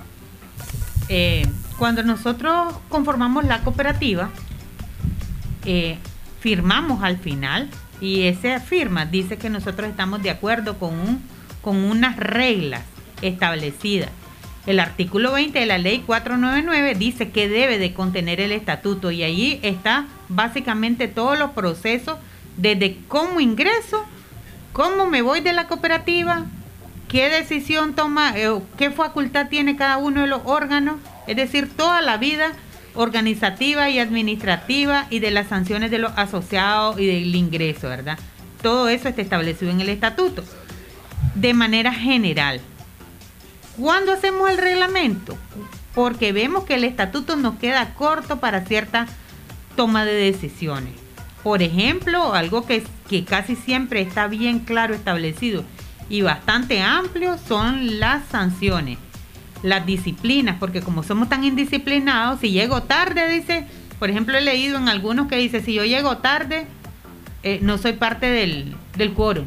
Eh, cuando nosotros conformamos la cooperativa, eh, firmamos al final, y esa firma dice que nosotros estamos de acuerdo con, un, con unas reglas establecidas. El artículo veinte de la ley cuatrocientos noventa y nueve dice que debe de contener el estatuto, y ahí está básicamente todos los procesos, desde cómo ingreso, cómo me voy de la cooperativa, qué decisión toma, eh, qué facultad tiene cada uno de los órganos, es decir, toda la vida organizativa y administrativa y de las sanciones de los asociados y del ingreso, ¿verdad? Todo eso está establecido en el estatuto de manera general. ¿Cuándo hacemos el reglamento? Porque vemos que el estatuto nos queda corto para cierta toma de decisiones. Por ejemplo, algo que, que casi siempre está bien claro establecido y bastante amplio son las sanciones, las disciplinas, porque como somos tan indisciplinados, si llego tarde, dice, por ejemplo, he leído en algunos que dice, si yo llego tarde, eh, no soy parte del, del quórum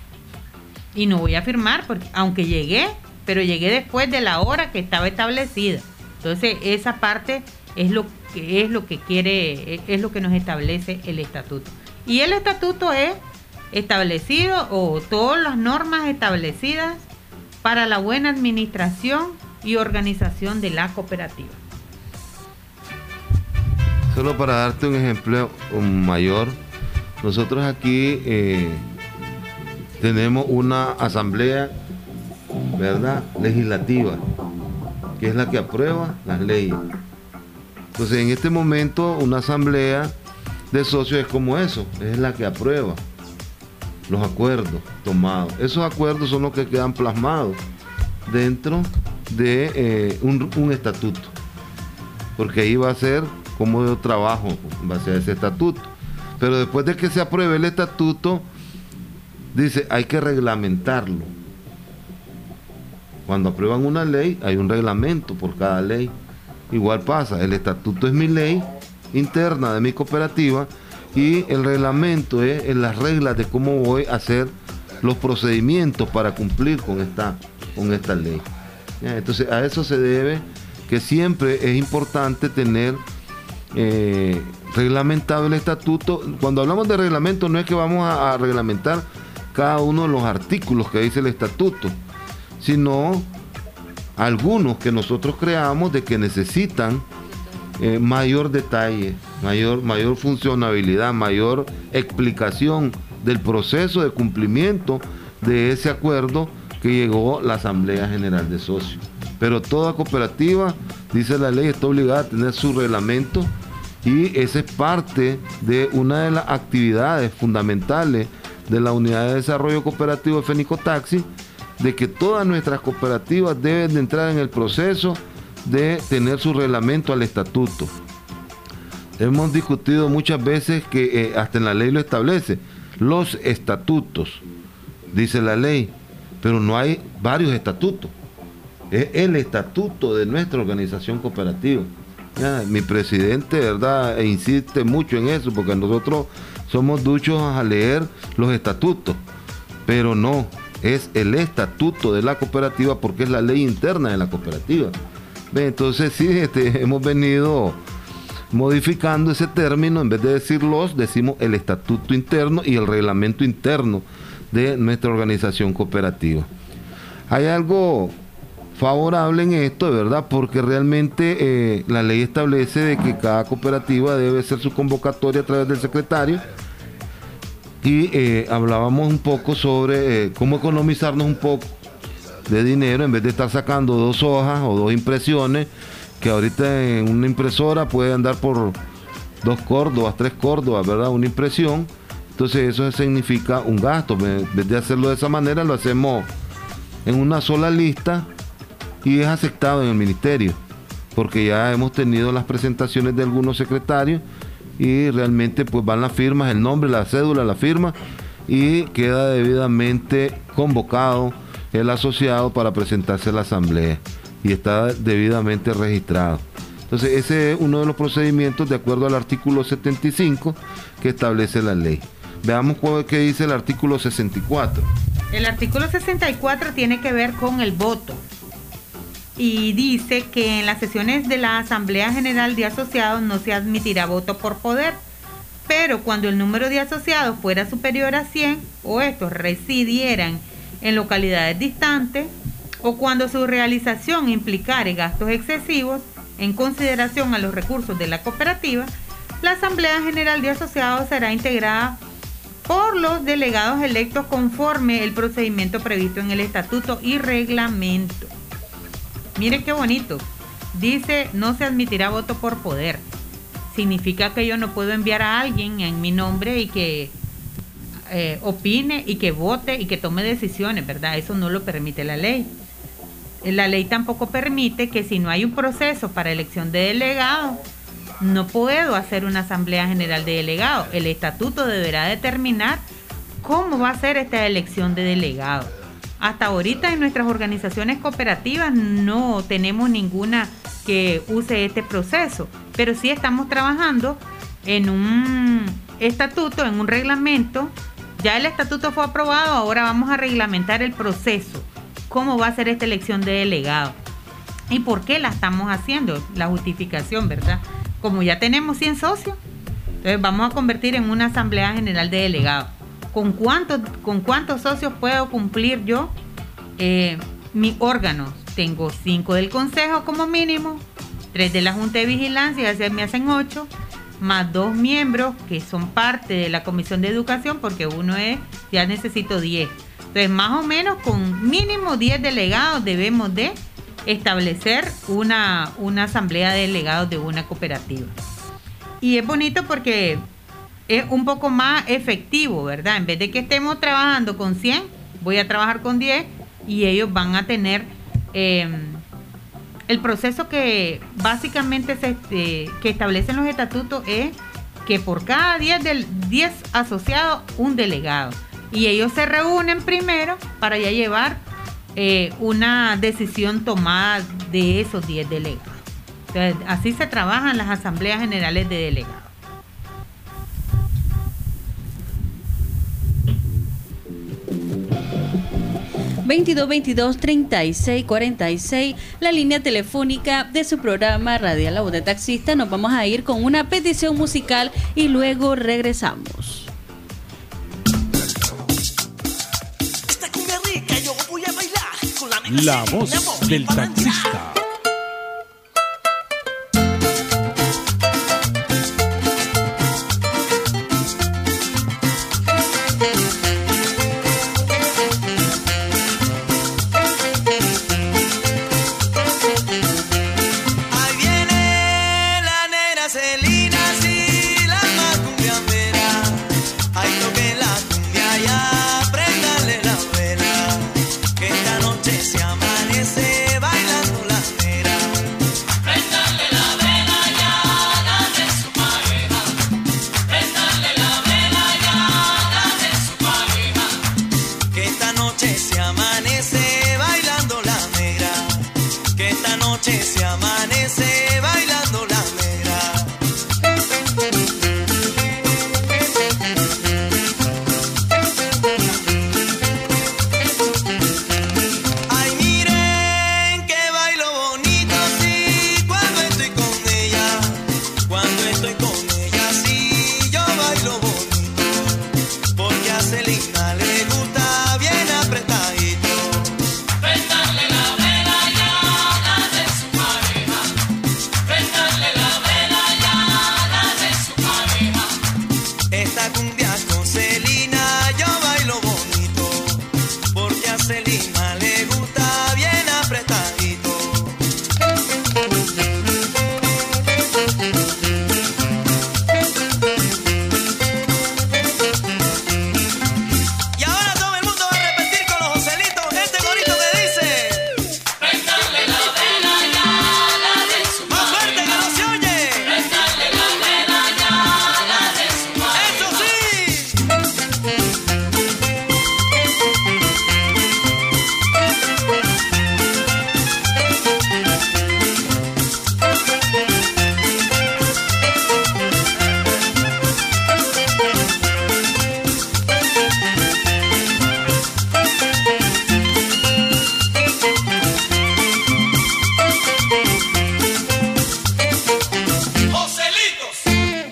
y no voy a firmar, porque aunque llegué, pero llegué después de la hora que estaba establecida. Entonces esa parte es lo que es lo que quiere, es lo que nos establece el estatuto. Y el estatuto es establecido, o todas las normas establecidas para la buena administración y organización de la cooperativa. Solo para darte un ejemplo mayor, nosotros aquí eh, tenemos una asamblea, ¿verdad?, legislativa, que es la que aprueba las leyes. Entonces, en este momento, una asamblea de socios es como eso, es la que aprueba los acuerdos tomados. Esos acuerdos son los que quedan plasmados dentro de eh, un, un estatuto, porque ahí va a ser cómo yo trabajo en base a ese estatuto. Pero después de que se apruebe el estatuto, dice, hay que reglamentarlo. Cuando aprueban una ley, hay un reglamento por cada ley. Igual pasa, el estatuto es mi ley interna de mi cooperativa y el reglamento es en las reglas de cómo voy a hacer los procedimientos para cumplir con esta, con esta ley. ¿Ya? Entonces, a eso se debe que siempre es importante tener eh, reglamentado el estatuto. Cuando hablamos de reglamento, no es que vamos a, a reglamentar cada uno de los artículos que dice el estatuto, sino algunos que nosotros creamos de que necesitan eh, mayor detalle, mayor, mayor funcionabilidad, mayor explicación del proceso de cumplimiento de ese acuerdo que llegó la Asamblea General de Socios. Pero toda cooperativa, dice la ley, está obligada a tener su reglamento y esa es parte de una de las actividades fundamentales de la Unidad de Desarrollo Cooperativo de Fenicotaxi, de que todas nuestras cooperativas deben de entrar en el proceso de tener su reglamento al estatuto. Hemos discutido muchas veces que eh, hasta en la ley lo establece, los estatutos, dice la ley, pero no hay varios estatutos. Es el estatuto de nuestra organización cooperativa. Ya, mi presidente, ¿verdad?, e insiste mucho en eso, porque nosotros somos duchos a leer los estatutos, pero no, es el estatuto de la cooperativa porque es la ley interna de la cooperativa. Entonces sí, este, hemos venido modificando ese término, en vez de decir los, decimos el estatuto interno y el reglamento interno de nuestra organización cooperativa. Hay algo favorable en esto, ¿verdad? Porque realmente eh, la ley establece de que cada cooperativa debe hacer su convocatoria a través del secretario y eh, hablábamos un poco sobre eh, cómo economizarnos un poco de dinero en vez de estar sacando dos hojas o dos impresiones, que ahorita en una impresora puede andar por dos córdobas, tres córdobas, ¿verdad? Una impresión. Entonces eso significa un gasto. En vez de hacerlo de esa manera, lo hacemos en una sola lista y es aceptado en el ministerio, porque ya hemos tenido las presentaciones de algunos secretarios y realmente pues van las firmas, el nombre, la cédula, la firma, y queda debidamente convocado el asociado para presentarse a la asamblea y está debidamente registrado. Entonces ese es uno de los procedimientos de acuerdo al artículo setenta y cinco que establece la ley. Veamos qué dice el artículo sesenta y cuatro. El artículo sesenta y cuatro tiene que ver con el voto y dice que en las sesiones de la Asamblea General de Asociados no se admitirá voto por poder, pero cuando el número de asociados fuera superior a cien o estos residieran en localidades distantes o cuando su realización implicare gastos excesivos en consideración a los recursos de la cooperativa, la Asamblea General de Asociados será integrada por los delegados electos conforme el procedimiento previsto en el estatuto y reglamento. Miren qué bonito. Dice, no se admitirá voto por poder. Significa que yo no puedo enviar a alguien en mi nombre y que eh, opine y que vote y que tome decisiones, ¿verdad? Eso no lo permite la ley. La ley tampoco permite que si no hay un proceso para elección de delegados, no puedo hacer una asamblea general de delegados. El estatuto deberá determinar cómo va a ser esta elección de delegados. Hasta ahorita en nuestras organizaciones cooperativas no tenemos ninguna que use este proceso, pero sí estamos trabajando en un estatuto, en un reglamento. Ya el estatuto fue aprobado, ahora vamos a reglamentar el proceso, cómo va a ser esta elección de delegados y por qué la estamos haciendo, la justificación, ¿verdad? Como ya tenemos cien socios, entonces vamos a convertir en una asamblea general de delegados. ¿Con cuántos, con cuántos socios puedo cumplir yo eh, mi órgano? Tengo cinco del consejo como mínimo, tres de la junta de vigilancia, ya se me hacen ocho, más dos miembros que son parte de la comisión de educación, porque uno es, ya necesito diez. Entonces más o menos con mínimo diez delegados debemos de establecer una, una asamblea de delegados de una cooperativa. Y es bonito porque es un poco más efectivo, ¿verdad? En vez de que estemos trabajando con cien, voy a trabajar con diez y ellos van a tener eh, el proceso que básicamente se, eh, que establecen los estatutos es que por cada diez, del, diez asociados, un delegado. Y ellos se reúnen primero para ya llevar eh, una decisión tomada de esos diez delegados. Entonces, así se trabajan las asambleas generales de delegados. veintidós veintidós treinta y seis cuarenta y seis, la línea telefónica de su programa Radial La Voz del Taxista. Nos vamos a ir con una petición musical y luego regresamos. Esta cumbia rica yo voy a bailar con la nena La Celia, Voz mi amor, del para allá. Taxista. Ahí viene la nena Celina, sí, la más cumbiambera. Ahí toque la cumbia ya, préndale la vela, que esta noche se amanece bailando la negra. Préndale la vela ya, dale su pareja. Préndale la vela ya, dale su pareja. Que esta noche se amanece bailando la negra. Que esta noche se amanece bailando la negra. Ay, miren que bailo bonito, sí, cuando estoy con ella. Cuando estoy con ella, sí, yo bailo bonito. Porque a Celina le gusta bien apretadito. Préndale la vela ya, dale su pareja. Préndale la vela ya, dale su pareja. Esta cumbia con Celina yo bailo bonito. Porque a Celina le gusta bien apretadito. Y ahora todo el mundo va a repetir con los Joselitos este bonito que dice: préndale la vela ya, dale su pareja. Más fuerte que no se oye. Préndale la vela ya, dale su pareja. Eso sí. Joselitos.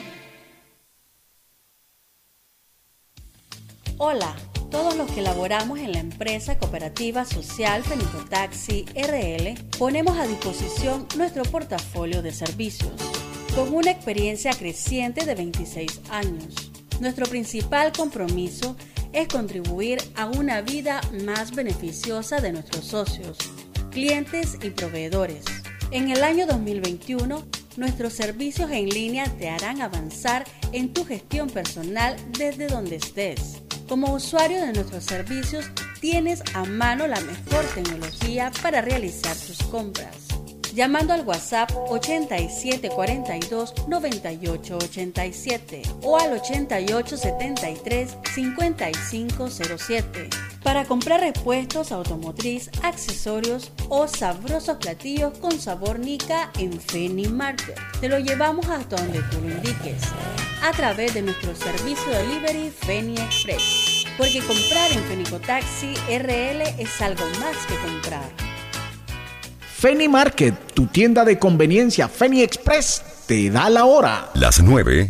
Hola, todos los que laboramos en la empresa cooperativa social Fenicotaxi R L ponemos a disposición nuestro portafolio de servicios. Con una experiencia creciente de veintiséis años, nuestro principal compromiso es contribuir a una vida más beneficiosa de nuestros socios, clientes y proveedores. En el año dos mil veintiuno, nuestros servicios en línea te harán avanzar en tu gestión personal desde donde estés. Como usuario de nuestros servicios, tienes a mano la mejor tecnología para realizar tus compras. Llamando al WhatsApp ochenta y siete cuarenta y dos noventa y ocho ochenta y siete o al ochenta y ocho setenta y tres cincuenta y cinco cero siete para comprar repuestos automotriz, accesorios o sabrosos platillos con sabor Nica en Feni Market. Te lo llevamos hasta donde tú lo indiques a través de nuestro servicio de delivery Feni Express, porque comprar en Fenicotaxi R L es algo más que comprar. Feni Market, tu tienda de conveniencia Feni Express, te da la hora. Las nueve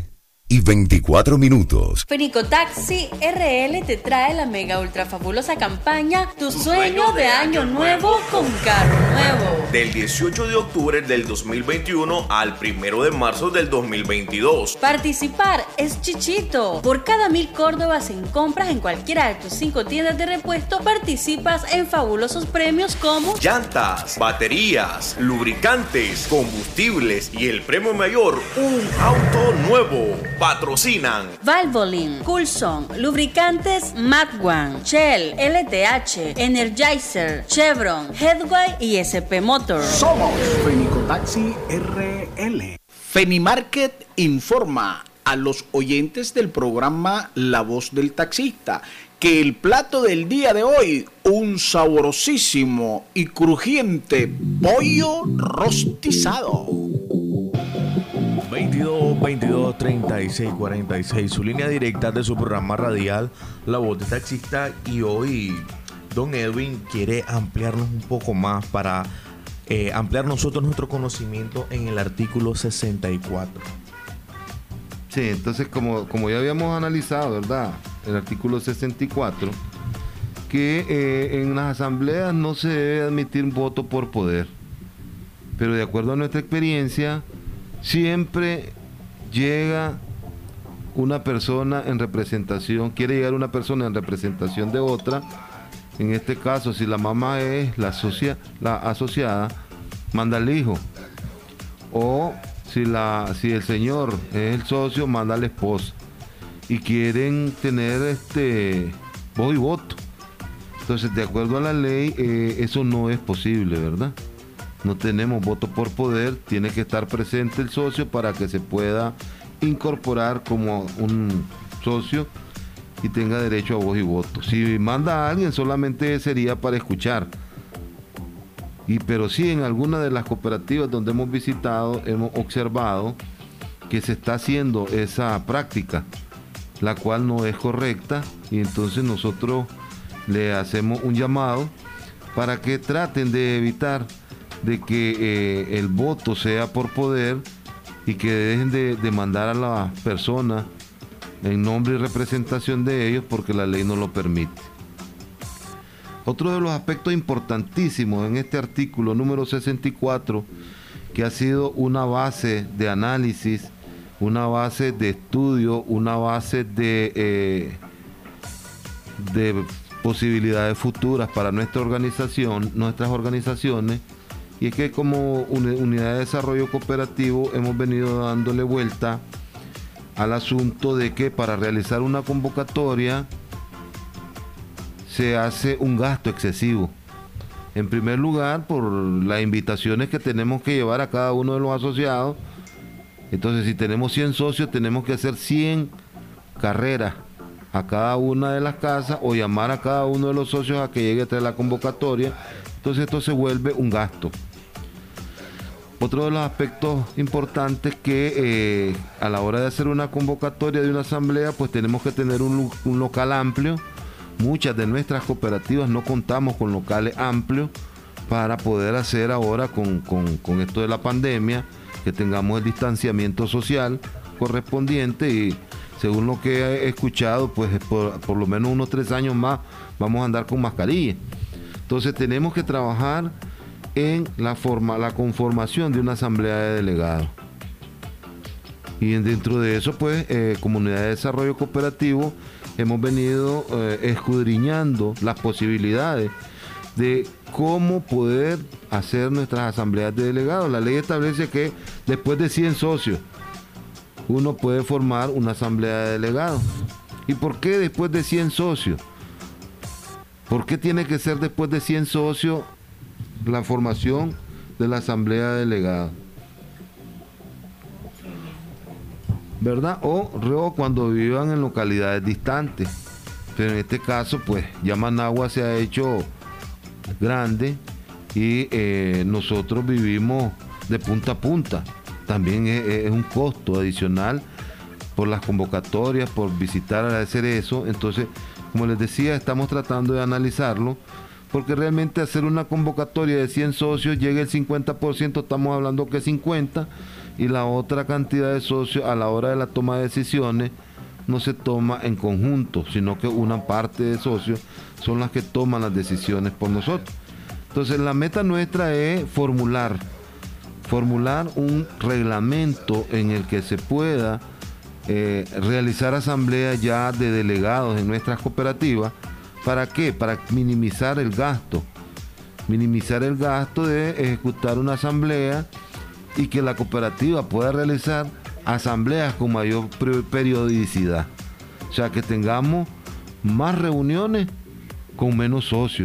y veinticuatro minutos. Fenicotaxi R L te trae la mega ultra fabulosa campaña Tu sueño de año nuevo con carro nuevo. Del dieciocho de octubre del dos mil veintiuno al primero de marzo del dos mil veintidós. Participar es chichito. Por cada mil córdobas en compras en cualquiera de tus cinco tiendas de repuesto, participas en fabulosos premios como llantas, baterías, lubricantes, combustibles y el premio mayor, un auto nuevo. Patrocinan Valvoline, Coulson, Lubricantes Matwan, Shell, L T H, Energizer, Chevron, Headway y S P Motors. Somos Fenicotaxi R L. Fenimarket informa a los oyentes del programa La Voz del Taxista que el plato del día de hoy, un saborosísimo y crujiente pollo rostizado. veintidós, veintidós, treinta y seis, cuarenta y seis, su línea directa de su programa radial La Voz del Taxista. Y hoy don Edwin quiere ampliarnos un poco más para eh, ampliar nosotros nuestro conocimiento en el artículo sesenta y cuatro. Sí, entonces como, como ya habíamos analizado, ¿verdad? El artículo sesenta y cuatro, que eh, en las asambleas no se debe admitir voto por poder, pero de acuerdo a nuestra experiencia, siempre llega una persona en representación, quiere llegar una persona en representación de otra. En este caso, si la mamá es la, asocia, la asociada, manda al hijo. O si, la, si el señor es el socio, manda a la esposa. Y quieren tener este voz y voto. Entonces, de acuerdo a la ley, eh, eso no es posible, ¿verdad? No tenemos voto por poder, tiene que estar presente el socio para que se pueda incorporar como un socio y tenga derecho a voz y voto. Si manda a alguien, solamente sería para escuchar. Y pero sí, en alguna de las cooperativas donde hemos visitado, hemos observado que se está haciendo esa práctica, la cual no es correcta, y entonces nosotros le hacemos un llamado para que traten de evitar de que eh, el voto sea por poder y que dejen de, de mandar a las personas en nombre y representación de ellos, porque la ley no lo permite. Otro de los aspectos importantísimos en este artículo número sesenta y cuatro, que ha sido una base de análisis, una base de estudio, una base de, eh, de posibilidades futuras para nuestra organización, nuestras organizaciones, y es que como unidad de desarrollo cooperativo hemos venido dándole vuelta al asunto de que para realizar una convocatoria se hace un gasto excesivo. En primer lugar, por las invitaciones que tenemos que llevar a cada uno de los asociados. Entonces, si tenemos cien socios, tenemos que hacer cien carreras a cada una de las casas o llamar a cada uno de los socios a que llegue a traer la convocatoria. Entonces, esto se vuelve un gasto. Otro de los aspectos importantes que eh, a la hora de hacer una convocatoria de una asamblea, pues tenemos que tener un, un local amplio. Muchas de nuestras cooperativas no contamos con locales amplios para poder hacer ahora con, con, con esto de la pandemia, que tengamos el distanciamiento social correspondiente, y según lo que he escuchado, pues por, por lo menos unos tres años más vamos a andar con mascarilla. Entonces tenemos que trabajar en la forma, la conformación de una asamblea de delegados. Y dentro de eso, pues, eh, Comunidad de Desarrollo Cooperativo, hemos venido eh, escudriñando las posibilidades de cómo poder hacer nuestras asambleas de delegados. La ley establece que después de cien socios, uno puede formar una asamblea de delegados. ¿Y por qué después de cien socios? ¿Por qué tiene que ser después de cien socios la formación de la asamblea de delegados? ¿Verdad? O, o cuando vivan en localidades distantes. Pero en este caso, pues, ya Managua se ha hecho grande y eh, nosotros vivimos de punta a punta. También es, es un costo adicional por las convocatorias, por visitar, hacer eso. Entonces, como les decía, estamos tratando de analizarlo, porque realmente hacer una convocatoria de cien socios, llega el cincuenta por ciento, estamos hablando que cincuenta, y la otra cantidad de socios a la hora de la toma de decisiones no se toma en conjunto, sino que una parte de socios son las que toman las decisiones por nosotros. Entonces la meta nuestra es formular, formular un reglamento en el que se pueda eh, realizar asambleas ya de delegados en nuestras cooperativas. ¿Para qué? Para minimizar el gasto, minimizar el gasto de ejecutar una asamblea y que la cooperativa pueda realizar asambleas con mayor periodicidad. O sea, que tengamos más reuniones con menos socios,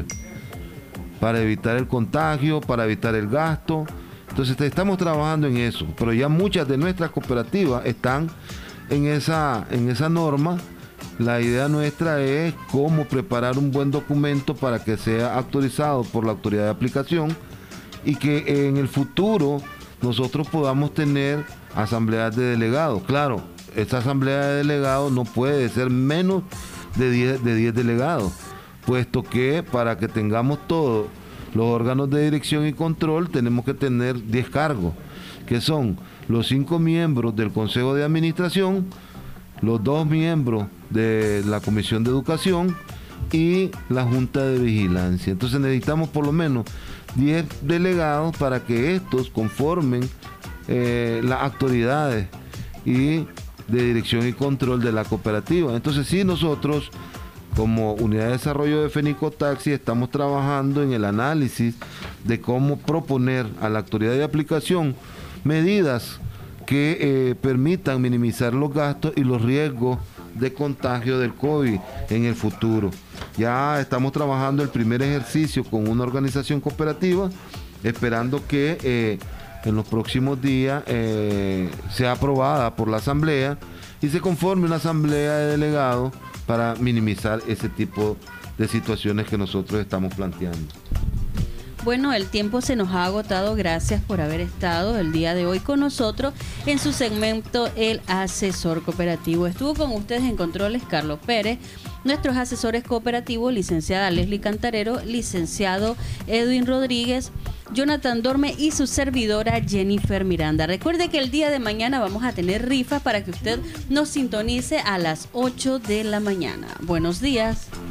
para evitar el contagio, para evitar el gasto. Entonces estamos trabajando en eso, pero ya muchas de nuestras cooperativas están en esa, en esa norma. La idea nuestra es cómo preparar un buen documento para que sea actualizado por la autoridad de aplicación y que en el futuro nosotros podamos tener asambleas de delegados. Claro, esta asamblea de delegados no puede ser menos de diez, de diez delegados, puesto que para que tengamos todos los órganos de dirección y control tenemos que tener diez cargos, que son los cinco miembros del Consejo de Administración, los dos miembros de la Comisión de Educación y la Junta de Vigilancia. Entonces necesitamos por lo menos diez delegados para que estos conformen eh, las autoridades y de dirección y control de la cooperativa. Entonces sí, nosotros como Unidad de Desarrollo de Fenicotaxi estamos trabajando en el análisis de cómo proponer a la autoridad de aplicación medidas que eh, permitan minimizar los gastos y los riesgos de contagio del COVID en el futuro. Ya estamos trabajando el primer ejercicio con una organización cooperativa, esperando que eh, en los próximos días eh, sea aprobada por la asamblea y se conforme una asamblea de delegados para minimizar ese tipo de situaciones que nosotros estamos planteando. Bueno, el tiempo se nos ha agotado. Gracias por haber estado el día de hoy con nosotros en su segmento El Asesor Cooperativo. Estuvo con ustedes en controles Carlos Pérez, nuestros asesores cooperativos, licenciada Leslie Cantarero, licenciado Edwin Rodríguez, Jonathan Dorme y su servidora Jennifer Miranda. Recuerde que el día de mañana vamos a tener rifas para que usted nos sintonice a las ocho de la mañana. Buenos días.